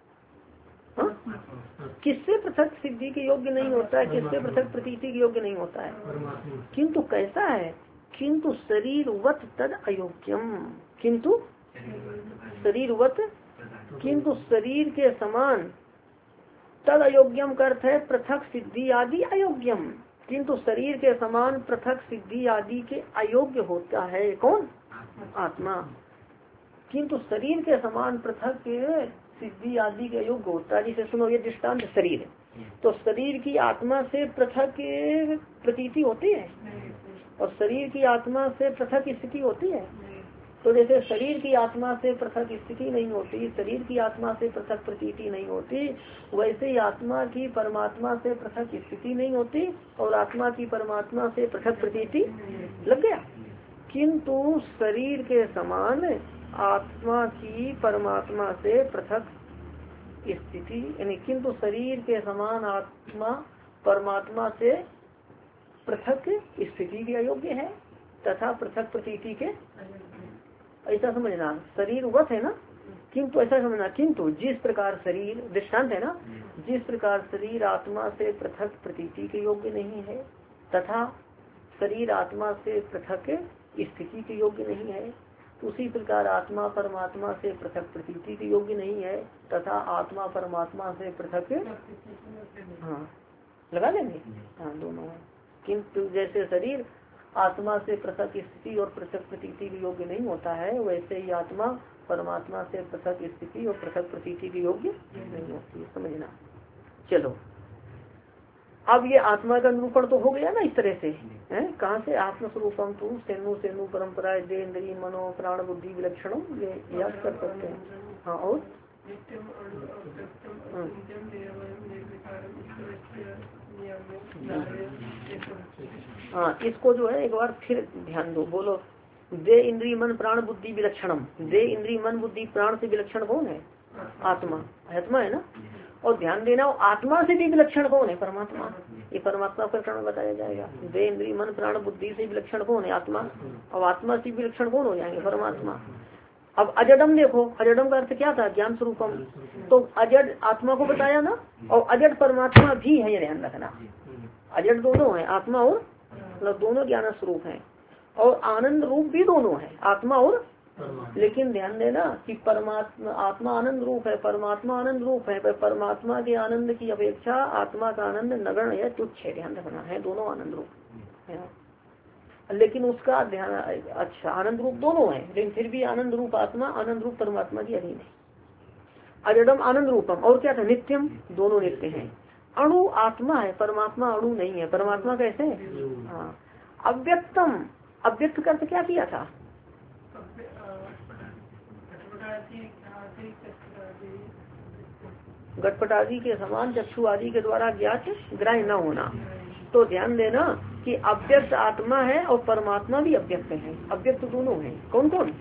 किससे पृथक सिद्धि के योग्य नहीं होता है? किससे पृथक प्रतीति के योग्य नहीं होता है? किंतु कैसा है? किंतु शरीरवत तद अयोग्यम, किंतु शरीरवत, किंतु शरीर के समान, तद अयोग्यम का अर्थ है पृथक सिद्धि आदि अयोग्यम, किंतु शरीर के समान पृथक सिद्धि आदि के अयोग्य होता है। कौन? आत्मा। किंतु शरीर के समान पृथक सिद्धि आदि के अयोग्य होता है। जिसे सुनो, ये दृष्टांत शरीर, तो शरीर की आत्मा से पृथक प्रतीति होती है और शरीर की आत्मा से पृथक स्थिति होती है। तो जैसे शरीर की आत्मा से पृथक स्थिति नहीं होती, शरीर की आत्मा से पृथक प्रतीति नहीं होती, वैसे ही आत्मा की परमात्मा से पृथक स्थिति नहीं होती और आत्मा की परमात्मा से पृथक प्रतीति। लग गया। किंतु शरीर के समान आत्मा की परमात्मा से पृथक स्थिति, यानी किंतु शरीर के समान आत्मा परमात्मा से पृथक स्थिति के अयोग्य है तथा पृथक प्रतीति के, ऐसा समझना। शरीर वत है ना, किंतु ऐसा समझना, किंतु जिस प्रकार शरीर दृष्टांत है ना, जिस प्रकार शरीर आत्मा से पृथक प्रतीति के योग्य नहीं है तथा शरीर आत्मा से पृथक स्थिति के योग्य नहीं है, उसी प्रकार आत्मा परमात्मा से पृथक प्रतीति के योग्य नहीं है तथा आत्मा परमात्मा से पृथक, हाँ लगा लेंगे, हाँ दोनों है। किंतु जैसे शरीर आत्मा से पृथक स्थिति और पृथक प्रतीति के योग्य नहीं होता है, वैसे ही आत्मा परमात्मा से पृथक स्थिति और पृथक प्रतीति के योग्य नहीं होती है। समझना। चलो, अब ये आत्मा का निरूपण तो हो गया ना इस तरह से, है कहाँ से? आत्मस्वरूपम तू सेनु सेनु परम्परा दे इंद्रिय मनो प्राण बुद्धि विलक्षणम, ये याद कर सकते हैं। हाँ, और हाँ, इसको जो है एक बार फिर ध्यान दो, बोलो। दे इंद्रिय मन प्राण बुद्धि विलक्षणम, दे इंद्रिय मन बुद्धि प्राण से विलक्षण कौन है? आत्मा, आत्मा है ना। और ध्यान देना, आत्मा से भी विलक्षण कौन है? परमात्मा। ये परमात्मा प्रकरण में बताया जाएगा। दे इंद्रिय मन प्राण बुद्धि से विलक्षण कौन है? आत्मा। और आत्मा से विलक्षण कौन हो जाएंगे? परमात्मा। अब अजडम देखो, अजडम का अर्थ क्या था? ज्ञान स्वरूपम। तो अजड आत्मा को बताया ना, और अजड परमात्मा भी है, ये ध्यान रखना। अजड़ दोनों है, आत्मा और मतलब दोनों ज्ञान स्वरूप है, और आनंद रूप भी दोनों है, आत्मा और। लेकिन ध्यान देना कि परमात्मा आत्मा आनंद रूप है, परमात्मा आनंद रूप है, पर परमात्मा के आनंद की अपेक्षा आत्मा का आनंद नगण्य है, तुच्छ है, ध्यान रखना है, दोनों आनंद रूप है। लेकिन उसका ध्यान, अच्छा आनंद रूप दोनों है, लेकिन फिर भी आनंद रूप आत्मा आनंद रूप परमात्मा की अधीन है। अजडम आनंद रूपम, और क्या था, नित्यम, दोनों नित्य हैं। अणु आत्मा है, परमात्मा अणु नहीं है। परमात्मा कैसे, हाँ। अव्यक्तम, अव्यक्त का अर्थ क्या किया था, घटपट आदि के समान चक्षु आदि के द्वारा ज्ञात ग्राह्य न होना। तो ध्यान देना कि अव्यक्त आत्मा है और परमात्मा भी अव्यक्त है, अव्यक्त दोनों है। कौन कौन,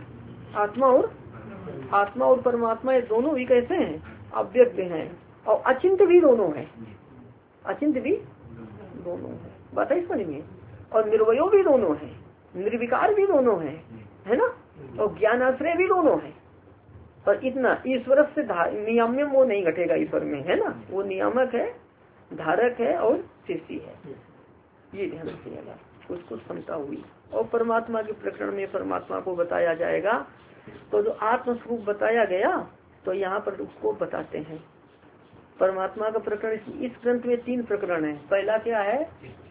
आत्मा और परमात्मा, ये दोनों भी कैसे हैं, अव्यक्त हैं, और अचिंत भी दोनों है, अचिंत भी दोनों है, बात है समझ में। और निर्वयो भी दोनों है, निर्विकार भी दोनों है ना, और ज्ञानाश्रय भी दोनों है। पर इतना ईश्वर से नियाम्य वो नहीं घटेगा ईश्वर में, है ना, वो नियामक है, धारक है और शिष्य है, ये ध्यान रखिएगा। कुछ कुछ क्षमता हुई। और परमात्मा के प्रकरण में परमात्मा को बताया जाएगा, तो जो आत्मस्वरूप बताया गया तो यहाँ पर उसको बताते हैं। परमात्मा का प्रकरण इस ग्रंथ में 3 प्रकरण है। पहला क्या है,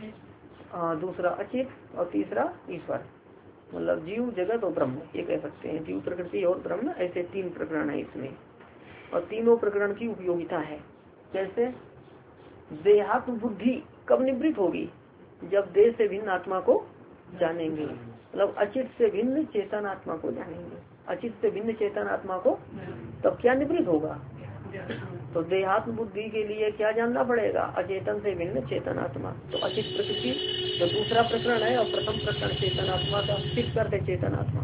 दूसरा अचित, और तीसरा ईश्वर, मतलब जीव जगत और ब्रह्म, ये कह सकते हैं, जीव प्रकृति और ब्रह्म, ऐसे 3 प्रकरण है इसमें। और तीनों प्रकरण की उपयोगिता है। जैसे देहात्म बुद्धि कब निवृत्त होगी, जब देह से भिन्न आत्मा को जानेंगे, मतलब अचित से भिन्न चेतन आत्मा को जानेंगे, अचित से भिन्न चेतन आत्मा को, तब क्या निवृत्त होगा। तो देहात्म बुद्धि के लिए क्या जानना पड़ेगा, अचेतन से भिन्न चेतन आत्मा। तो अचित प्रकृति जो दूसरा प्रकरण है, और प्रथम प्रकरण चेतन आत्मा का, चित्त करते चेतन आत्मा।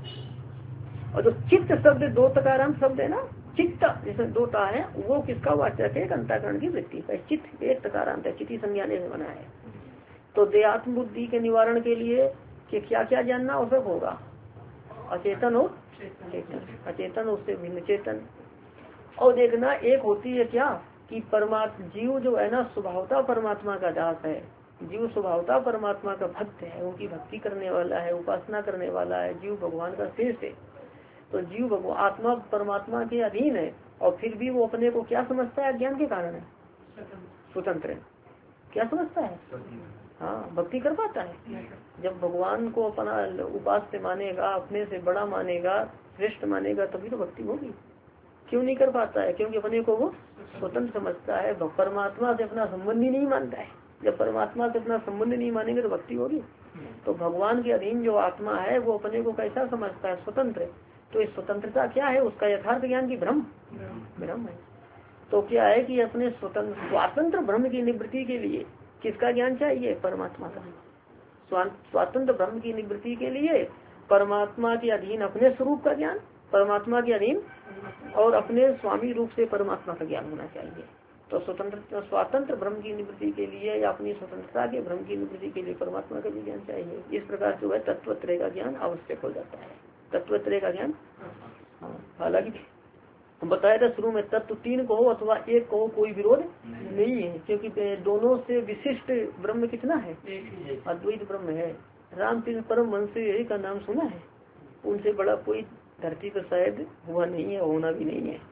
और जो चित्त शब्द 2 तकारांत शब्द है ना, चित्त जिसमें 2 ता है, वो किसका वाचक है, अंतःकरण की वृत्ति का। चित्त 1 तकारांत है, चिति संज्ञाने से बना है। तो देहात्म बुद्धि के निवारण के लिए कि क्या क्या जानना आवश्यक होगा, अचेतन और चेतन, अचेतन उससे भिन्न चेतन। और देखना एक होती है क्या कि परमात्मा जीव जो है ना स्वभावता परमात्मा का दास है, जीव स्वभावता परमात्मा का भक्त है, उनकी भक्ति करने वाला है, उपासना करने वाला है, जीव भगवान का श्रेष्ठ है। तो जीव भगवान आत्मा परमात्मा के अधीन है, और फिर भी वो अपने को क्या समझता है, ज्ञान के कारण है, स्वतंत्र है, क्या समझता है, हाँ, भक्ति कर पाता है। जब भगवान को अपना उपास्य मानेगा, अपने से बड़ा मानेगा, श्रेष्ठ मानेगा, तभी तो भक्ति होगी। क्यों नहीं कर पाता है, क्योंकि अपने को वो स्वतंत्र समझता है, परमात्मा से अपना संबंध ही नहीं मानता है। जब परमात्मा से अपना संबंध नहीं मानेंगे तो भक्ति होगी। तो भगवान के अधीन जो आत्मा है वो अपने को कैसा समझता है, स्वतंत्र। तो इस स्वतंत्रता क्या है, उसका यथार्थ ज्ञान की ब्रह्म है। तो क्या है कि अपने स्वतंत्र ब्रह्म की निवृत्ति के लिए किसका ज्ञान चाहिए, परमात्मा का। स्वतंत्र ब्रह्म की निवृत्ति के लिए परमात्मा के अधीन अपने स्वरूप का ज्ञान, परमात्मा के अधीन और अपने स्वामी रूप से परमात्मा का ज्ञान होना चाहिए। तो स्वतंत्र ब्रह्म की निवृत्ति के लिए या अपनी स्वतंत्रता के ब्रह्म की निवृत्ति के लिए परमात्मा का भी ज्ञान चाहिए। इस प्रकार जो है तत्वत्रय का ज्ञान आवश्यक हो जाता है, तत्वत्रय का ज्ञान। हालांकि हम बताया था शुरू में, तत्व 3 कहो अथवा 1 कहो कोई विरोध नहीं है, क्योंकि दोनों से विशिष्ट ब्रह्म कितना है, अद्वैत ब्रह्म है। रामकृष्ण परम वंश यही का नाम सुना है, उनसे बड़ा कोई धरती पर शायद हुआ नहीं है, होना भी नहीं है।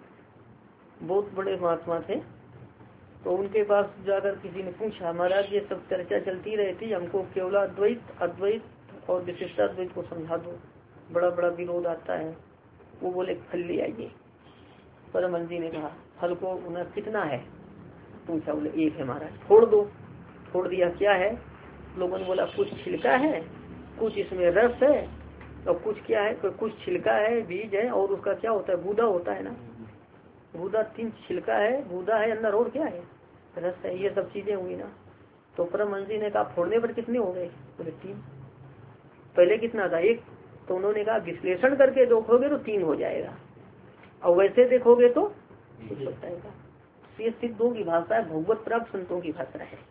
बहुत बड़े महात्मा थे। तो उनके पास जाकर किसी ने पूछा, महाराज ये सब चर्चा चलती रहती, हमको केवल अद्वैत और विशिष्टाद्वैत को समझा दो, बड़ा बड़ा विरोध आता है। वो बोले फल ले आइए। परमहंस जी ने कहा फल को उन्हें कितना है पूछा, बोले 1 है महाराज। फोड़ दो, फोड़ दिया। क्या है, लोगों ने बोला कुछ छिलका है, कुछ इसमें रस है, और कुछ क्या है, कुछ छिलका है, बीज है, और उसका क्या होता है, गूदा होता है ना, गूदा। 3 छिलका है, गूदा है अंदर, और क्या है, रस है, ये सब चीजें हुई ना। तो परमहंस जी ने कहा फोड़ने पर कितने हो गए, बोले 3। पहले कितना था, 1। तो उन्होंने कहा विश्लेषण करके देखोगे तो 3 हो जाएगा, और वैसे देखोगे तो कुछ हो जाएगा। ये सिद्धों की भाषा है, भगवत प्राप्त संतों की भाषा है,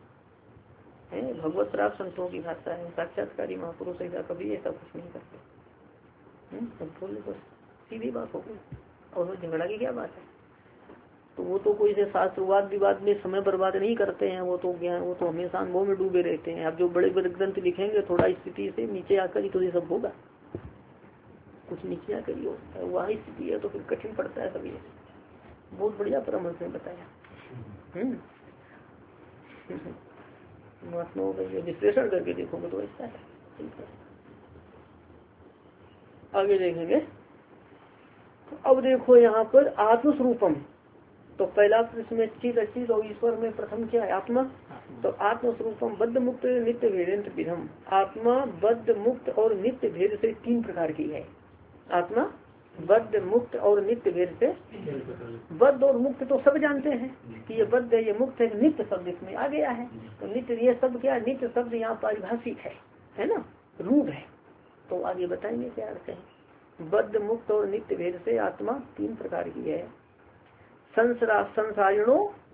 भगवत प्राप्त संतों की भाषा है। साक्षात्कारी महापुरुष ऐसा कभी ऐसा कुछ नहीं करते। बोले तो सीधी बात हो गई, और झगड़ा की क्या बात है। तो वो तो कोई से शास्त्रवाद विवाद में समय बर्बाद नहीं करते हैं, वो तो ज्ञान, वो तो हमेशा अनुभव में डूबे रहते हैं। अब जो बड़े बड़े ग्रंथ लिखेंगे थोड़ा स्थिति से नीचे आकर ही तो ये सब होगा, कुछ नीचे आकर ही होता है, वहाँ स्थिति है तो फिर कठिन पड़ता है सब। ये बहुत बढ़िया परमहंस ने बताया। महात्माओं का ये विश्लेषण करके देखोगे तो ऐसा है। आगे देखेंगे। तो अब देखो यहाँ पर आत्मस्वरूपम, तो पहला प्रश्न में चित अचित और ईश्वर में प्रथम क्या है? आत्मा। तो आत्मस्वरूपम बद्ध मुक्त नित्य भेद विधम, आत्मा बद्ध मुक्त और नित्य भेद से 3 प्रकार की है। आत्मा बद्ध मुक्त और नित्य भेद से, बद्ध और मुक्त तो सब जानते हैं कि ये बद्ध है, ये मुक्त है, नित्य शब्द इसमें आ गया है। तो नित्य ये शब्द क्या है? नित्य शब्द यहाँ पारिभाषिक है ना, रूप है। तो आगे बताएंगे क्या अर्थ है। बद्ध मुक्त और नित्य भेद से आत्मा 3 प्रकार की है। संसारिणो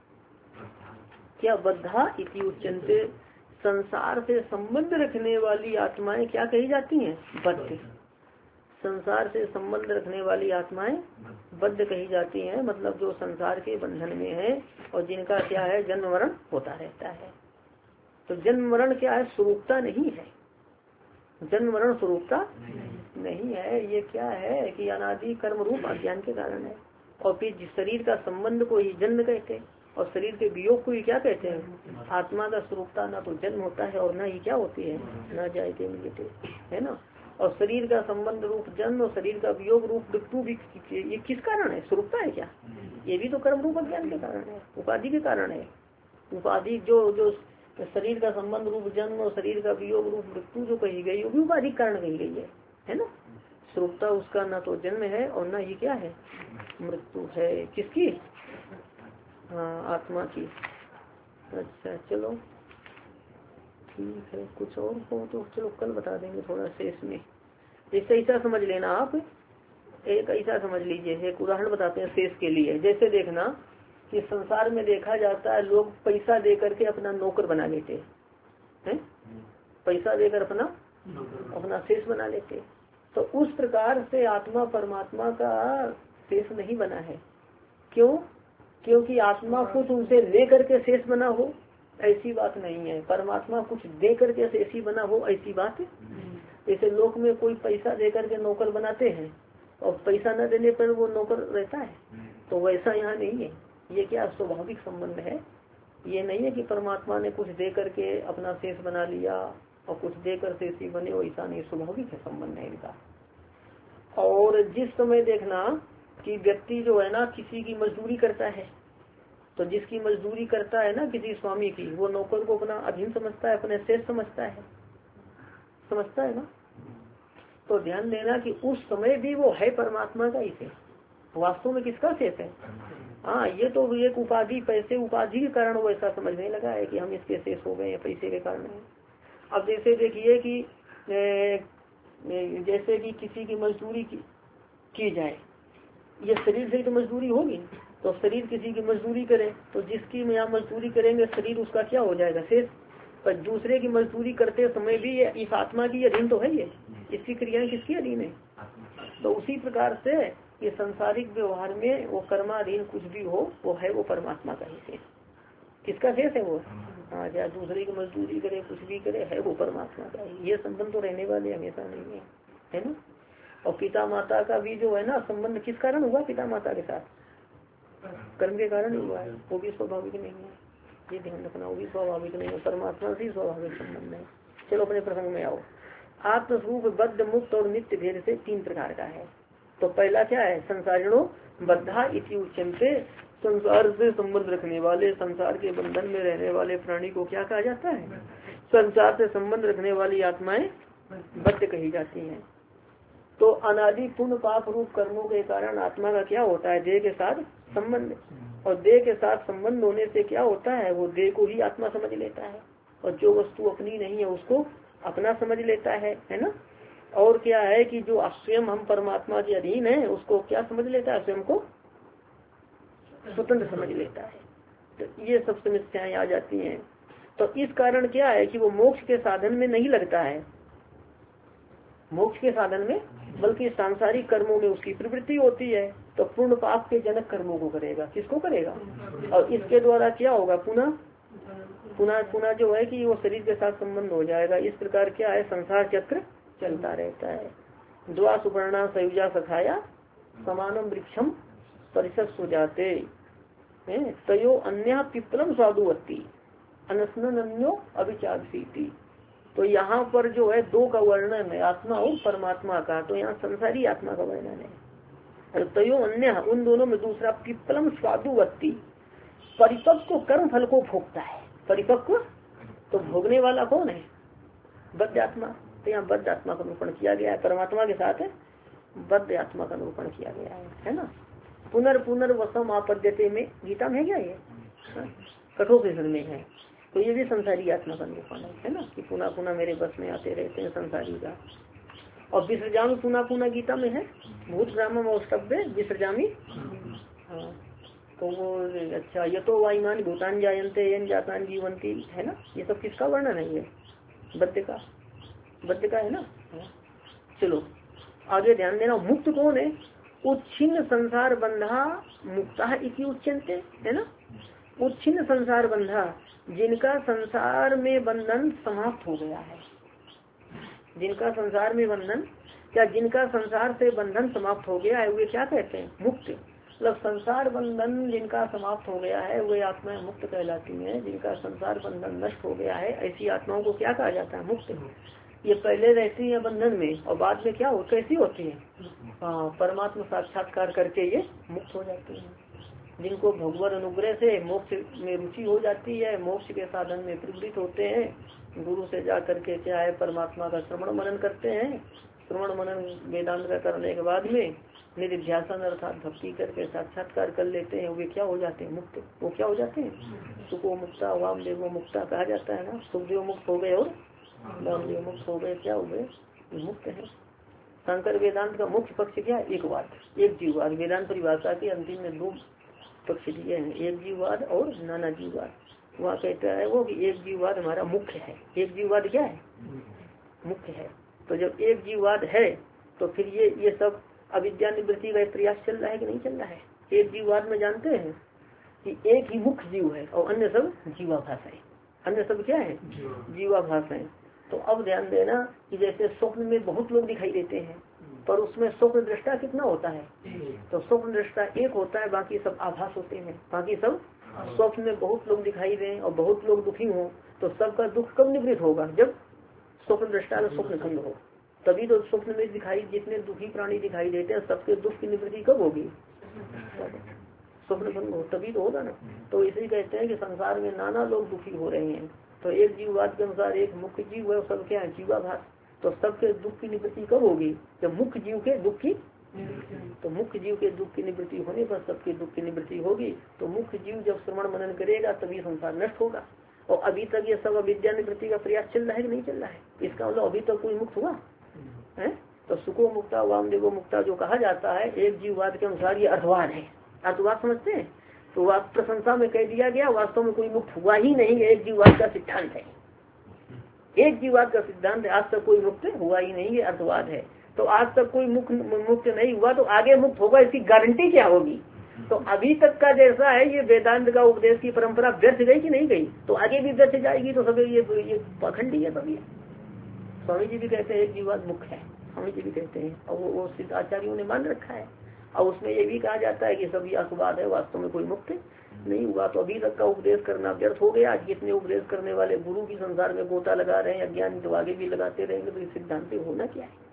क्या बद्धा इति उच्यन्ते, संसार से संबंध रखने वाली आत्माएं क्या कही जाती हैं? बद्ध। संसार से संबंध रखने वाली आत्माएं बद्ध कही जाती हैं, मतलब जो संसार के बंधन में है और जिनका क्या है? जन्म मरण होता रहता है। तो जन्म मरण क्या है? स्वरूपता नहीं है, जन्म मरण स्वरूपता नहीं है। ये क्या है कि अनादि कर्म रूप अज्ञान के कारण है। और फिर शरीर का संबंध को ही जन्म कहते हैं और शरीर के वियोग को ही क्या कहते हैं? आत्मा का स्वरूपता ना तो जन्म होता है और ना ही क्या होती है? ना जायते मिलते, है ना। और शरीर का संबंध रूप जन्म और शरीर का वियोग रूप मृत्यु भी ये किस कारण है? स्वरूपता है क्या? ये भी तो कर्म रूप अज्ञान के कारण है, उपाधि के कारण है। उपाधि जो शरीर का संबंध रूप जन्म और शरीर का वियोग रूप मृत्यु जो कही गई वो भी उपाधि कारण कही गई है ना। स्वरूपता उसका ना तो जन्म है और ना ही क्या है? मृत्यु है। किसकी? हाँ, आत्मा की। अच्छा चलो ठीक है, कुछ और हो तो चलो कल बता देंगे थोड़ा शेष में। जैसे ऐसा समझ लेना आप, एक ऐसा समझ लीजिए, एक उदाहरण बताते हैं शेष के लिए। जैसे देखना कि संसार में देखा जाता है लोग पैसा दे करके अपना नौकर बना लेते हैं, पैसा देकर अपना शेष बना लेते। तो उस प्रकार से आत्मा परमात्मा का शेष नहीं बना है। क्यों? क्योंकि आत्मा कुछ उनसे ले करके शेष बना हो ऐसी बात नहीं है, परमात्मा कुछ दे करके शेषी बना हो ऐसी बात। जैसे लोक में कोई पैसा दे करके नौकर बनाते हैं और पैसा न देने पर वो नौकर रहता है, तो वैसा यहाँ नहीं है। ये क्या स्वाभाविक संबंध है। ये नहीं है कि परमात्मा ने कुछ दे करके अपना शेष बना लिया और कुछ देकर शेषी बने, वैसा नहीं, स्वाभाविक है संबंध है इनका। और जिस समय देखना कि व्यक्ति जो है ना किसी की मजदूरी करता है, तो जिसकी मजदूरी करता है ना किसी स्वामी की, वो नौकर को अपना अधीन समझता है, अपने शेष समझता है ना। तो ध्यान देना कि उस समय भी वो है परमात्मा का ही शेष, वास्तव में किसका शेष है? हाँ, ये तो एक उपाधि, पैसे उपाधि के कारण वो ऐसा समझने लगा है कि हम इसके शेष हो गए हैं, पैसे के कारण है। अब जैसे देखिए कि जैसे कि किसी की मजदूरी की जाए, ये शरीर से ही तो मजदूरी होगी, तो शरीर किसी की मजदूरी करे तो जिसकी यहाँ मजदूरी करेंगे शरीर उसका क्या हो जाएगा? शेष। पर दूसरे की मजदूरी करते समय भी इस आत्मा की अधीन तो है, ये इसकी क्रियाएं किसकी अधीन है? तो उसी प्रकार से ये संसारिक व्यवहार में वो कर्माधीन कुछ भी हो वो है वो परमात्मा का ही शेष। किसका शेष है वो? हाँ, चाहे दूसरे की मजदूरी करे कुछ भी करे है वो परमात्मा का ही। ये संबंध तो रहने वाले हमेशा नहीं है ना। और पिता माता का भी जो है ना संबंध किस कारण हुआ? पिता माता के साथ कर्म के कारण हुआ है, वो भी स्वाभाविक नहीं है। ये ध्यान रखना, वो भी स्वाभाविक नहीं है, परमात्मा से स्वाभाविक संबंध है। चलो अपने प्रसंग में आओ। आत्मस्वरूप बद्ध मुक्त और नित्य भेद से 3 प्रकार का है। तो पहला क्या है? संसारिणो बद्धा इति उच्यन्ते, संसार से संबंध रखने वाले, संसार के बंधन में रहने वाले प्राणी को क्या कहा जाता है? संसार से संबंध रखने वाली आत्माएं बद्ध कही जाती हैं। तो अनादि पुण्य पाप रूप कर्मों के कारण आत्मा का क्या होता है? देह के साथ संबंध, और देह के साथ संबंध होने से क्या होता है? वो देह को ही आत्मा समझ लेता है और जो वस्तु अपनी नहीं है उसको अपना समझ लेता है ना। और क्या है कि जो स्वयं हम परमात्मा के अधीन है उसको क्या समझ लेता है? स्वयं को स्वतंत्र समझ लेता है। तो ये सब समस्याएं आ जाती हैं। तो इस कारण क्या है कि वो मोक्ष के साधन में नहीं लगता है, मोक्ष के साधन में, बल्कि सांसारिक कर्मों में उसकी प्रवृत्ति होती है। तो पूर्ण पाप के जनक कर्मों को करेगा, किसको करेगा? और इसके द्वारा क्या होगा? पुनः पुनः पुनः जो है कि वो शरीर के साथ संबंध हो जाएगा। इस प्रकार क्या है, संसार चक्र चलता रहता है। द्वा सुपर्णा सयुजा सखाया समानम वृक्षम परिषद सुजाते तयो अन्य पिप्पलम स्वादुवत्ती अनस्नन्यो अभिचारसीति। तो यहाँ पर जो है दो का वर्णन है, आत्मा और परमात्मा का। तो यहाँ संसारी आत्मा का वर्णन है। तयो अन्य, उन दोनों में दूसरा, पिप्पलम स्वादुवत्ती, परिपक्व कर्म फल को भोगता है। परिपक्व तो भोगने वाला कौन है? बद्ध आत्मा। तो यहाँ बद्ध आत्मा का निरूपण किया गया है, परमात्मा के साथ बद्ध आत्मा का निरूपण किया गया है ना। पुनर्वसम आपद्यते में गीता में है क्या ये? कठोपनिषद में है। तो ये भी संसारी आत्मा का निरूपण है ना, कि पुनः पुनः मेरे बस में आते रहते हैं संसारी का। और विसर्जामी पुनः पुनः गीता में है, भूत ब्राह्मण और स्तब्ध विसर्जामी। हाँ, तो वो अच्छा, ये तो वायुमान भूतान जायन्ते येन जातान जीवंती है ना। ये सब किसका वर्णन है? ये बद्ध का है ना। चलो आगे ध्यान देना। मुक्त कौन है? उच्छिन्न संसार बंधा मुक्ता इति उच्यन्ते, है ना। उच्छिन्न संसार बंधा, जिनका संसार में बंधन समाप्त हो गया है। जिनका संसार में बंधन, क्या जिनका संसार से बंधन समाप्त हो गया है, वे क्या कहते हैं? मुक्त। मतलब संसार बंधन जिनका समाप्त हो गया है वे आत्माएं मुक्त कहलाती हैं। जिनका संसार बंधन नष्ट हो गया है ऐसी आत्माओं को क्या कहा जाता है? मुक्त। ये पहले रहती है बंधन में और बाद में क्या हो, कैसी होती है? परमात्मा साक्षात्कार करके ये मुक्त हो जाती है। जिनको भगवत अनुग्रह से मोक्ष में रुचि हो जाती है, मोक्ष के साधन में प्रवृत्त होते हैं, गुरु से जा करके क्या है, परमात्मा का श्रवण मनन करते हैं। श्रवण मनन वेदांत का करने के बाद में निधिध्यासन अर्थात भक्ति करके साक्षात्कार कर लेते हैं, वे क्या हो जाते हैं? मुक्त। वो क्या हो जाते हैं? सुखो मुक्ता वामदेवो मुक्ता कहा जाता है ना। सुखदेव मुक्त हो गए और वामदेव मुक्त हो गए, क्या हो गए? मुक्त है। शंकर वेदांत का मुख्य पक्ष क्या है? एकवाद, एक जीववाद। वेदांत परिभाषा के अंतिम में दो पक्ष दिए हैं, एक जीववाद और नाना जीववाद। वहाँ कहता है वो कि एक जीववाद हमारा मुख्य है। एक जीववाद क्या है? मुख्य है। तो जब एक जीववाद है तो फिर ये सब अविद्या निवृत्ति का प्रयास चल रहा है कि नहीं चल रहा है? एक जीववाद में जानते हैं कि एक ही मुख्य जीव है और अन्य सब जीवाभास है। अन्य सब क्या है? जीवाभास है। तो अब ध्यान देना कि जैसे स्वप्न में बहुत लोग दिखाई देते हैं, पर उसमें स्वप्न दृष्टा कितना होता है? तो स्वप्न दृष्टा एक होता है, बाकी सब आभास होते हैं। बाकी सब स्वप्न में बहुत लोग दिखाई दें और बहुत लोग दुखी हो, तो सबका दुख कब निवृत्त होगा? जब स्वप्न दृष्टा का स्वप्न भंग हो। तभी तो स्वप्न में दिखाई जितने दुखी प्राणी दिखाई देते हैं सबके दुख की निवृत्ति कब होगी? स्वप्न भंग हो तभी तो होगा ना। तो इसे कहते हैं कि संसार में नाना लोग दुखी हो रहे हैं। तो एक जीववाद के अनुसार एक मुख्य जीव है, सब क्या है? जीवाभास। तो सबके दुख की निवृत्ति कब होगी? जब मुख्य जीव के दुख की, तो मुख्य जीव के दुख की निवृत्ति होने पर सबके दुख की निवृत्ति होगी। तो मुख्य जीव जब श्रवण मनन करेगा तभी संसार नष्ट होगा। और अभी तक ये सब अविद्या निवृत्ति का प्रयास चल रहा है कि नहीं चल रहा है? इसका मतलब अभी तक कोई मुक्त हुआ है? तो सुखो मुक्ता वामदेवो मुक्ता जो कहा जाता है, एक जीववाद के अनुसार ये अर्थवाद है। अर्थवाद समझते हैं? तो वाद प्रशंसा में कह दिया गया, वास्तव में कोई मुक्त हुआ ही नहीं है। एक जीववाद का सिद्धांत है, एक जीववाद का सिद्धांत है। आज तक कोई मुक्त हुआ ही नहीं है, अर्थवाद है। तो आज तक कोई मुक्त नहीं हुआ तो आगे मुक्त होगा, इसकी गारंटी क्या होगी? तो अभी तक का जैसा है ये वेदांत का उपदेश की परंपरा व्यर्थ गई कि नहीं गई? तो आगे भी व्यर्थ जाएगी। तो सब ये पाखंडी है सब। ये स्वामी जी भी कहते हैं एक जीववाद मुख्य है, स्वामी जी भी कहते हैं, और वो सिद्धाचार्यों ने मान रखा है। और उसमें ये भी कहा जाता है कि सब ये अखबार है, वास्तव में कोई मुक्त नहीं हुआ। तो अभी तक का उपदेश करना व्यर्थ हो गया। जितने उपदेश करने वाले गुरु भी संसार में गोता लगा रहे हैं, अज्ञान तो आगे भी लगाते रहेंगे। तो इस सिद्धांत होना क्या है?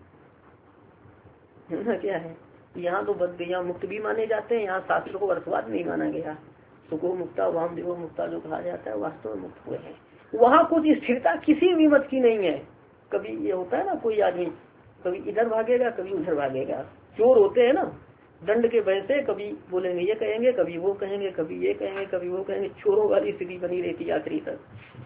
होना क्या है? यहाँ तो बद गया मुक्त भी माने जाते हैं, यहाँ शास्त्र को अर्थवाद नहीं माना गया। सुखो मुक्ता वामदेवो मुक्ता जो कहा जाता है वास्तव में मुक्त हुए हैं। वहाँ कुछ स्थिरता किसी भी मत की नहीं है। कभी ये होता है ना, कोई आदमी कभी इधर भागेगा कभी उधर भागेगा। चोर होते हैं ना, दंड के भय से कभी बोलेंगे ये कहेंगे, कभी वो कहेंगे, कभी ये कहेंगे, कभी वो कहेंगे। चोरों वाली स्थिति बनी रहती है आखिरी तक।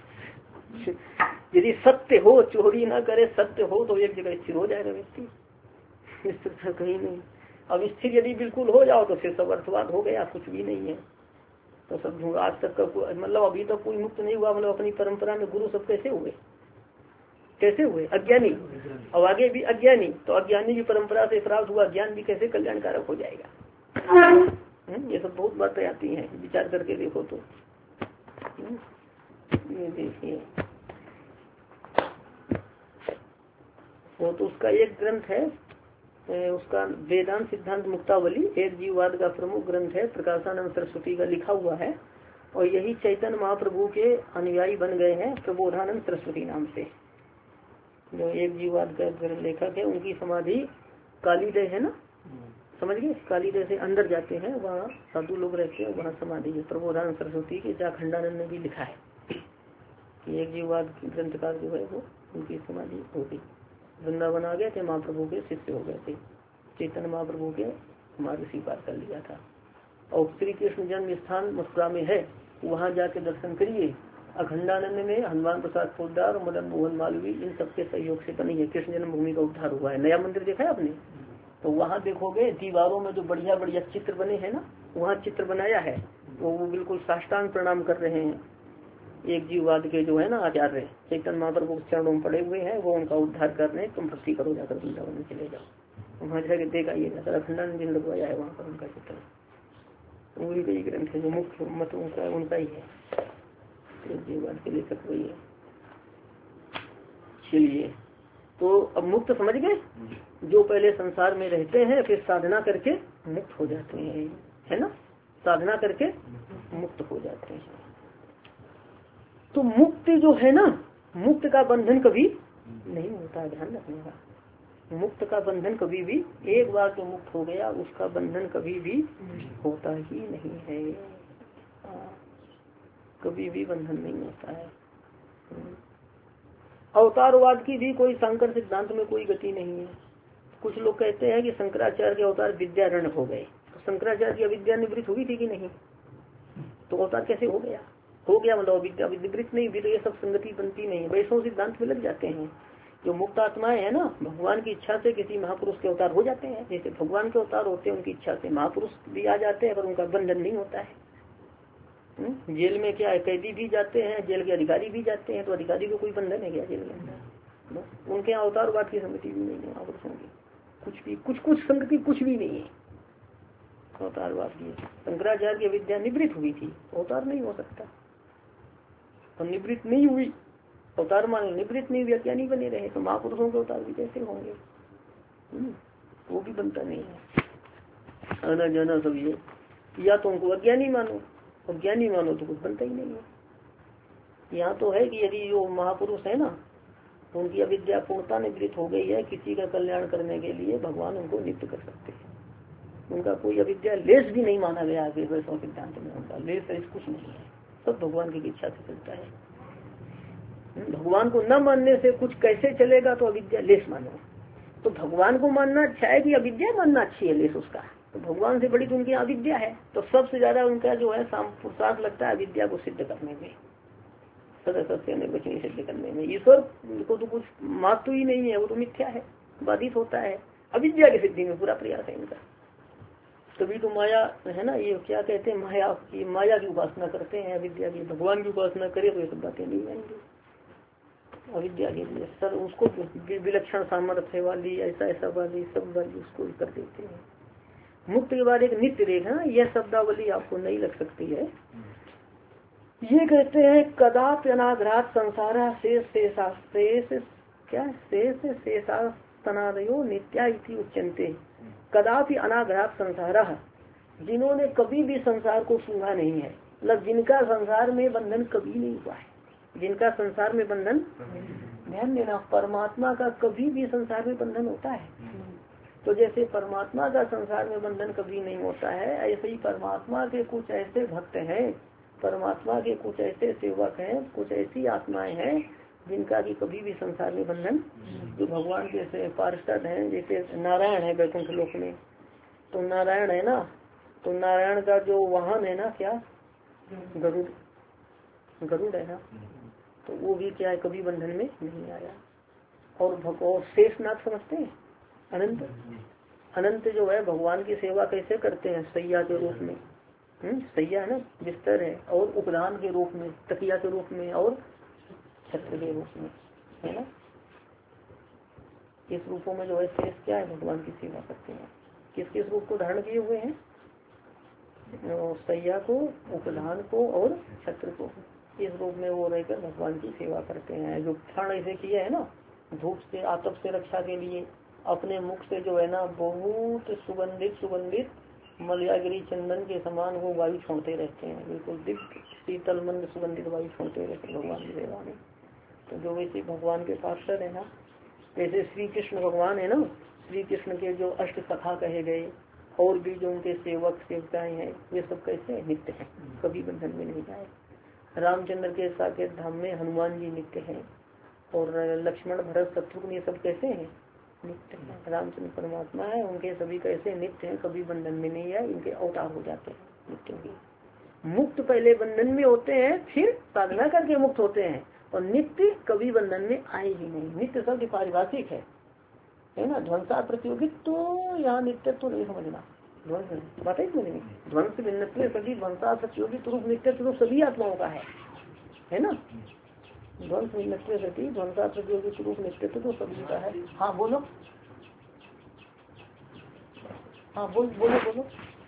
यदि सत्य हो, चोरी ना करे, सत्य हो, तो एक जगह स्थिर हो जाएगा व्यक्ति। स्थिर कहीं नहीं। अब स्थिर यदि बिल्कुल हो जाओ तो फिर सब अर्थवाद हो गया, कुछ भी नहीं है। तो सब आज तक का मतलब अभी तक कोई मुक्त नहीं हुआ। मतलब अपनी परंपरा में गुरु सब कैसे हुए? कैसे हुए? अज्ञानी। और आगे भी अज्ञानी, तो अज्ञानी की परंपरा से प्राप्त हुआ ज्ञान भी कैसे कल्याणकारक हो जाएगा? ये सब बहुत बातें आती हैं, विचार करके देखो तो। ये देखिए, वो तो उसका एक ग्रंथ है, उसका वेदांत सिद्धांत मुक्तावली, एक जीववाद का प्रमुख ग्रंथ है, प्रकाशानंद सरस्वती का लिखा हुआ है। और यही चैतन्य महाप्रभु के अनुयायी बन गए हैं प्रबोधानंद सरस्वती नाम से, जो एक जीववाद का लेखक है। उनकी समाधि कालीदय है ना, समझ गए? कालीदय से अंदर जाते हैं, वहाँ साधु लोग रहते हैं, वहाँ समाधि है प्रबोधानंद सरस्वती की। जाखंडानंद ने भी लिखा है कि एक जीववाद ग्रंथकार जो है वो उनकी समाधि हो गई। वृंदावन आ गए थे, महाप्रभु के शिष्य हो गए थे, चैतन्य महाप्रभु के मार्ग स्वीकार कर लिया था। और श्री कृष्ण जन्म स्थान मथुरा में है, वहाँ जाके दर्शन करिए। अखंडानंद में हनुमान प्रसाद पोद्दार और मदन मोहन मालवी, इन सबके सहयोग से बनी है, कृष्ण जन्मभूमि का उद्धार हुआ है। नया मंदिर देखा है आपने? तो वहाँ देखोगे दीवारों में जो बढ़िया बढ़िया चित्र बने हैं ना, वहाँ चित्र बनाया है, तो वो बिल्कुल साष्टांग प्रणाम कर रहे हैं एक जीववाद के जो है ना आचार्य चैतन्य महाप्रभु के चरणों में पड़े हुए हैं, वो उनका उद्धार कर रहे हैं। तुम भक्ति करो, जाकर वृंदावन में चले जाओ, वहाँ जाकर देख आइए, जाकर अखंडानंद जी ने लगवाया है वहाँ पर उनका चित्र। वही कई ग्रंथ है जो मुख्य मत उनका ही है, एक जीववाद के लेखक वही है। चलिए, तो अब मुक्त समझ गए, जो पहले संसार में रहते हैं फिर साधना करके मुक्त हो जाते हैं, है ना? साधना करके मुक्त हो जाते हैं। तो मुक्ति जो है ना, मुक्त का बंधन कभी नहीं होता, ध्यान रखने का। मुक्त का बंधन कभी भी, एक बार जो मुक्त हो गया उसका बंधन कभी भी होता ही नहीं है, कभी भी बंधन नहीं होता है। अवतारवाद की भी कोई शंकर सिद्धांत में कोई गति नहीं है। कुछ लोग कहते हैं कि शंकराचार्य के अवतार विद्यारण हो गए, तो शंकराचार्य की अविद्या निवृत्त हुई थी कि नहीं? तो अवतार कैसे हो गया? हो गया मतलब विद्या निवृत्त नहीं हुई, तो ये सब संगति बनती नहीं है, वैष्णव सिद्धांत में लग जाते हैं। जो मुक्त आत्माएं है ना, भगवान की इच्छा से किसी महापुरुष के अवतार हो जाते हैं, जैसे भगवान के अवतार होते हैं उनकी इच्छा से, महापुरुष भी आ जाते हैं पर उनका बंधन नहीं होता है। जेल में क्या है, कैदी भी जाते हैं, जेल के अधिकारी भी जाते हैं, तो अधिकारी को कोई बंधन है क्या जेल के अंदर? उनके यहाँ अवतारवाद की संगति भी नहीं है, महापुरुषों की कुछ भी कुछ संगति कुछ भी नहीं है अवतारवाद की। शंकराचार्य की विद्या निवृत्त हुई थी, अवतार नहीं हो सकता, और निवृत्त नहीं हुई, अवतार मान निवृत्त नहीं हुई, क्या नहीं बने रहे, तो महापुरुषों के अवतार भी कैसे होंगे? वो भी बनता नहीं है। आना जाना सब ये, या तो उनको अज्ञानी मानो, अज्ञानी मानो तो कुछ बनता ही नहीं है। यहाँ तो है कि यदि जो महापुरुष है ना, तो उनकी अविद्या पूर्णता निवृत्त हो गई है, किसी का कल्याण करने के लिए भगवान उनको नित्य कर सकते हैं। उनका कोई अविद्या लेस भी नहीं माना गया है वैष्णव सिद्धांत में, उनका लेस कुछ नहीं है, सब भगवान की इच्छा से चलता है। भगवान को न मानने से कुछ कैसे चलेगा? तो अविद्या लेस मानो। तो भगवान को मानना अच्छा है कि अविद्या मानना अच्छी है लेस उसका? तो भगवान से बड़ी तो उनकी अविद्या है, तो सबसे ज्यादा उनका जो है पुरुषार्थ लगता है अविद्या को सिद्ध करने में, सत्य निर्वचनीय सिद्ध करने में। ईश्वर को तो कुछ महत्व ही नहीं है, वो तो मिथ्या है, बाधित होता है। अविद्या की सिद्धि में पूरा प्रयास है इनका। तभी तो माया है ना, ये क्या कहते हैं, माया की उपासना करते हैं, अविद्या की। भगवान की उपासना करे तो ये सब बातें नहीं आएंगी। अविद्या के लिए सर उसको विलक्षण सामर्थ्य वाली, ऐसा ऐसा वाली, सब वाली उसको कर देते हैं। मुक्त के बाद एक नित्य देखना, यह शब्दावली आपको नहीं लग सकती है। ये कहते हैं कदापि अनाघ्रात संसारा शेष क्या शेषास्तनादयो नित्या इति उच्यन्ते। कदापि अनाघ्रात संसारा, जिन्होंने कभी भी संसार को सूंघा नहीं है, मतलब जिनका संसार में बंधन कभी नहीं हुआ है, जिनका संसार में बंधन, ध्यान देना, परमात्मा का कभी भी संसार में बंधन होता है। तो जैसे परमात्मा का संसार में बंधन कभी नहीं होता है, ऐसे ही परमात्मा के कुछ ऐसे भक्त हैं, परमात्मा के कुछ ऐसे सेवक हैं, कुछ ऐसी आत्माएं हैं जिनका भी कभी भी संसार में बंधन, जो भगवान के पार्षद हैं, जैसे नारायण है वैकुंठ लोक में, तो नारायण है ना, तो नारायण का जो वाहन है ना, क्या गरुड़ है ना, तो वो भी क्या है, कभी बंधन में नहीं आया। और शेषनाथ समझते हैं, अनंत जो है भगवान की सेवा कैसे करते हैं, सैया के रूप में, सैया है ना बिस्तर है, और उपदान के रूप में, तकिया के रूप में, और छत्र के रूप में, है ना। इस रूपों में जो है शेष क्या है, भगवान की सेवा करते हैं। किस किस रूप को धारण किए हुए हैं, सैया को, उपधान को और छत्र को। इस रूप में वो रहकर भगवान की सेवा करते हैं। जो क्षण ऐसे किए है ना, धूप से आतप से रक्षा के लिए अपने मुख से जो है ना बहुत सुगंधित सुगंधित मलयागिरी चंदन के समान वो वायु छोड़ते रहते हैं, बिल्कुल दिव्य शीतल मंद सुगंधित वायु छोड़ते रहते हैं भगवान की सेवा में। तो जो वैसे भगवान के पार्षद है ना, जैसे श्री कृष्ण भगवान है ना, श्री कृष्ण के जो अष्ट सखा कहे गए और भी जो उनके सेवक सेवकाएं हैं वे सब कैसे नित्य हैं, कभी बंधन में नहीं जाए। रामचंद्र के साकेत धाम में हनुमान जी नित्य हैं और लक्ष्मण भरत शत्रुघ्न ये सब कैसे हैं, नित्य हैं। रामचंद्र परमात्मा है, उनके सभी कैसे नित्य हैं, कभी बंधन में नहीं आए, इनके अवतार हो जाते हैं नित्यों की। मुक्त पहले बंधन में होते हैं, फिर साधना करके मुक्त होते हैं, और नित्य कभी बंधन में आए ही नहीं। नित्य शब्द पारिभाषिक है ना, ध्वंसा प्रतियोगित तो यहाँ नित्यत्व तो नहीं समझना, ध्वंस बात है समझनी, ध्वंस भिन्नत्व सभी ध्वंसा प्रतियोगित रूप नित्यत्व रूप सभी आत्माओं का है ना, ध्वंस भिन्नत्व सती ध्वंसा प्रतियोगित रूप नित्यत्व तो सभी का है। हाँ बोलो, हाँ बोलो बोलो।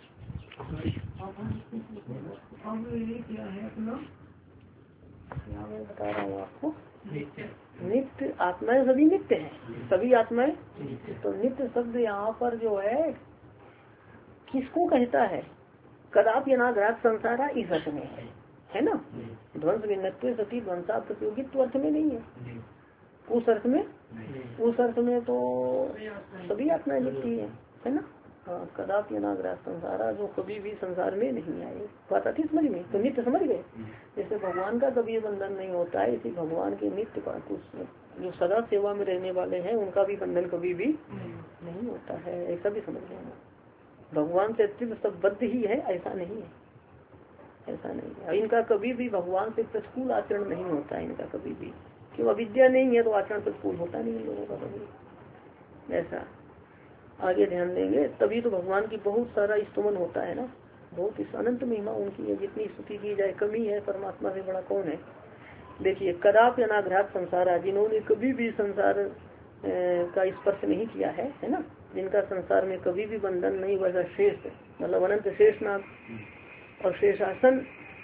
क्या है अपना, क्या मैं बता रहा हूँ आपको, नित्य आत्माएं सभी नित्य हैं, सभी आत्माएं। तो नित्य शब्द यहाँ पर जो है किसको कहता है, कदापि अनाग्रात संसारा इस अर्थ में है ना। ध्वंस भिन्नत्व सती ध्वंसा प्रतियोगित्व अर्थ में नहीं है, उस अर्थ में, उस अर्थ में तो सभी आत्माएं नित्य है ना। हाँ, कदापि अनाग्रात संसारा, जो कभी भी संसार में नहीं आए, बात आती समझ में, तो नित्य समझ गए। जैसे भगवान का कभी बंधन नहीं होता है, इसी भगवान के नित्य का जो सदा सेवा में रहने वाले हैं उनका भी बंधन कभी भी नहीं होता है, ऐसा भी समझ लेना। भगवान से अत्यंत संबद्ध ही है, ऐसा नहीं है, ऐसा नहीं है। इनका कभी भी भगवान से प्रतिकूल आचरण नहीं होता है, इनका कभी भी, क्यों अविद्या नहीं है तो आचरण प्रतिकूल होता नहीं इन लोगों का कभी, ऐसा आगे ध्यान देंगे। तभी तो भगवान की बहुत सारा स्तुमन होता है ना, बहुत इस अनंत महिमा उनकी है, जितनी स्तुति की जाए कमी है, परमात्मा से बड़ा कौन है। देखिए, कदापि अनाघ्रात संसार, जिन्होंने कभी भी संसार का स्पर्श नहीं किया है ना, जिनका संसार में कभी भी बंधन नहीं हुआ, शेष मतलब अनंत शेष नाग और शेषासन।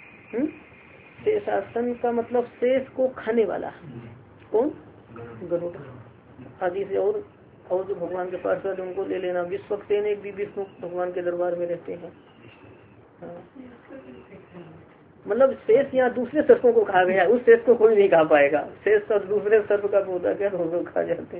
शेषासन का मतलब शेष को खाने वाला कौन, गरुड़ आदि से, और जो भगवान के पास वाले उनको ले लेना। विश्वक्सेन एक भी विष्णु भगवान के दरबार में रहते हैं। मतलब शेष यहाँ दूसरे सर्पों को खा गया, उस शेष को कोई नहीं खा पाएगा। शेष सब दूसरे सर्प का पौधा क्या लोग खा जाते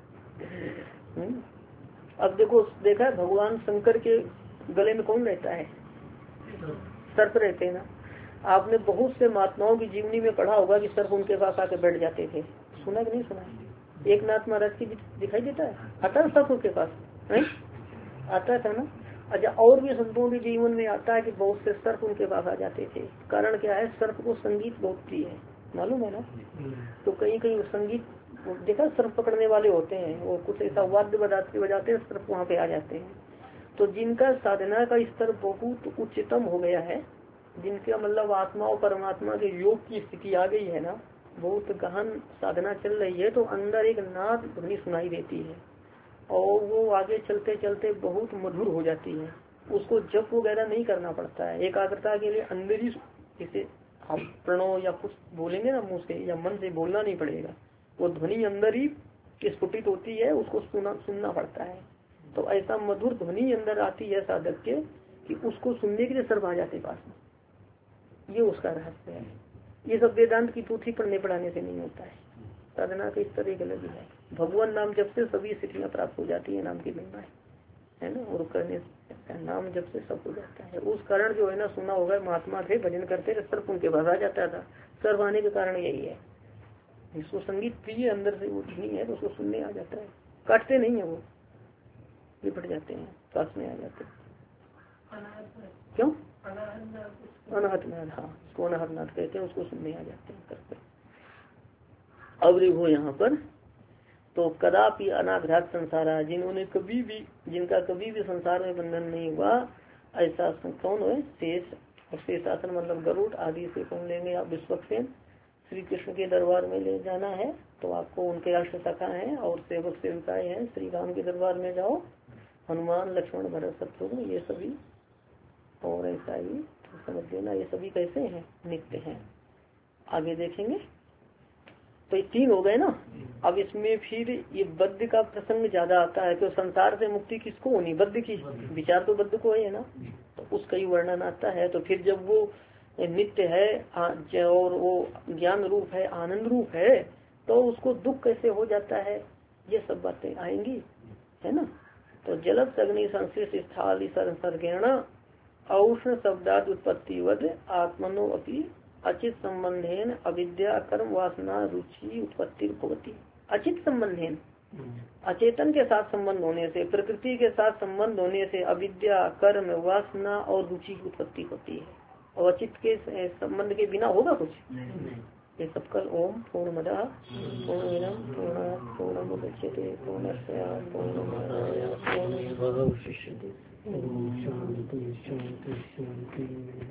हैं। अब देखो, देखा है भगवान शंकर के गले में कौन रहता है, सर्प रहते हैं ना। आपने बहुत से महात्माओं की जीवनी में पढ़ा होगा कि सर्प उनके पास आके बैठ जाते थे, सुना कि नहीं सुना। एक नाथ महाराज की दिखाई देता है, आता है सर्प उनके पास है? आता था ना। अच्छा, और भी संतों के जीवन में आता है कि बहुत से सर्प उनके पास आ जाते थे। कारण क्या है, सर्प को संगीत बहुत प्रिय है, मालूम है ना। तो कहीं कहीं संगीत देखा, सर्प पकड़ने वाले होते हैं, वो कुछ ऐसा वाद्य बजाते हैं, सर्प वहाँ पे आ जाते हैं। तो जिनका साधना का स्तर बहुत उच्चतम हो गया है, जिनका मतलब आत्मा और परमात्मा के योग की स्थिति आ गई है ना, बहुत गहन साधना चल रही है, तो अंदर एक नाद ध्वनि सुनाई देती है और वो आगे चलते चलते बहुत मधुर हो जाती है। उसको जप वगैरह नहीं करना पड़ता है, एकाग्रता के लिए अंदर ही, जैसे हम प्रणव या कुछ बोलेंगे ना मुंह से या मन से बोलना नहीं पड़ेगा, वो ध्वनि अंदर ही स्फुटित होती है, उसको सुनना पड़ता है। तो ऐसा मधुर ध्वनि अंदर आती है साधक के कि उसको सुनने के लिए सर्प आ जाते पास में, ये उसका रहस्य है। ये सब वेदांत की पोथी पढ़ने पढ़ाने से नहीं होता है, साधना का स्तर एक अलग है। भगवान नाम जब से सभी स्थितियाँ प्राप्त हो जाती है, नाम की महिमा है ना, और करने नाम जब से सब हो जाता है। उस कारण जो है ना, सुना होगा महात्मा थे भजन करते थे, सर्प उनके पास आ जाता था। सर्प आने के कारण यही है, इसको संगीत प्रिय अंदर से वो नहीं है तो उसको सुनने आ जाता है, काटते नहीं है, वो निपट जाते हैं, पास में आ जाते हैं। क्यों अनाहतनाथ, हाँ उसको अनाहतनाथ कहते हैं, उसको सुनने आ जाते हैं करते। अब देखो यहाँ पर, तो कदापि अनाघ्रात संसारा, जिन्होंने कभी भी, जिनका कभी भी संसार में बंधन नहीं हुआ, ऐसा कौन है, शेष। और शेषासन मतलब गरुड़ आदि से कौन लेंगे आप, विश्वक्सेन, श्री कृष्ण के दरबार में ले जाना है तो आपको उनके अष्ट शाखा हैं और सेवक सेविकाएं हैं। श्री राम के दरबार में जाओ, हनुमान लक्ष्मण भरत शत्रुघ्न ये सभी, और ऐसा ही तो समझ लेना ये सभी कैसे हैं, नित्य हैं। आगे देखेंगे। तो ये 3 हो गए ना। अब इसमें फिर ये बद्ध का प्रसंग ज्यादा आता है, तो संसार से मुक्ति किसको होनी, बद्ध की, विचार तो बद्ध को है ना, तो उसका ही वर्णन आता है। तो फिर जब वो नित्य है और वो ज्ञान रूप है, आनंद रूप है, तो उसको दुख कैसे हो जाता है, ये सब बातें आएंगी, है ना। तो जलद अग्नि संश्लिष्ट स्थाल सर्गेण औष्ण शब्दाद उत्पत्तिवद आत्मनो अपि अचित संबंधेन अविद्या कर्म वासना रुचि उत्पत्ति भवती। अचित संबंधेन, अचेतन के साथ संबंध होने से, प्रकृति के साथ संबंध होने से अविद्या कर्म वासना और रुचि की उत्पत्ति होती है। और अचित के संबंध के बिना होगा कुछ ये सब। कल ओम पूर्णमदः पूर्णमिदं पूर्णात् पूर्णमुदच्यते पूर्णस्य पूर्णमादाय पूर्णमेवावशिष्यते।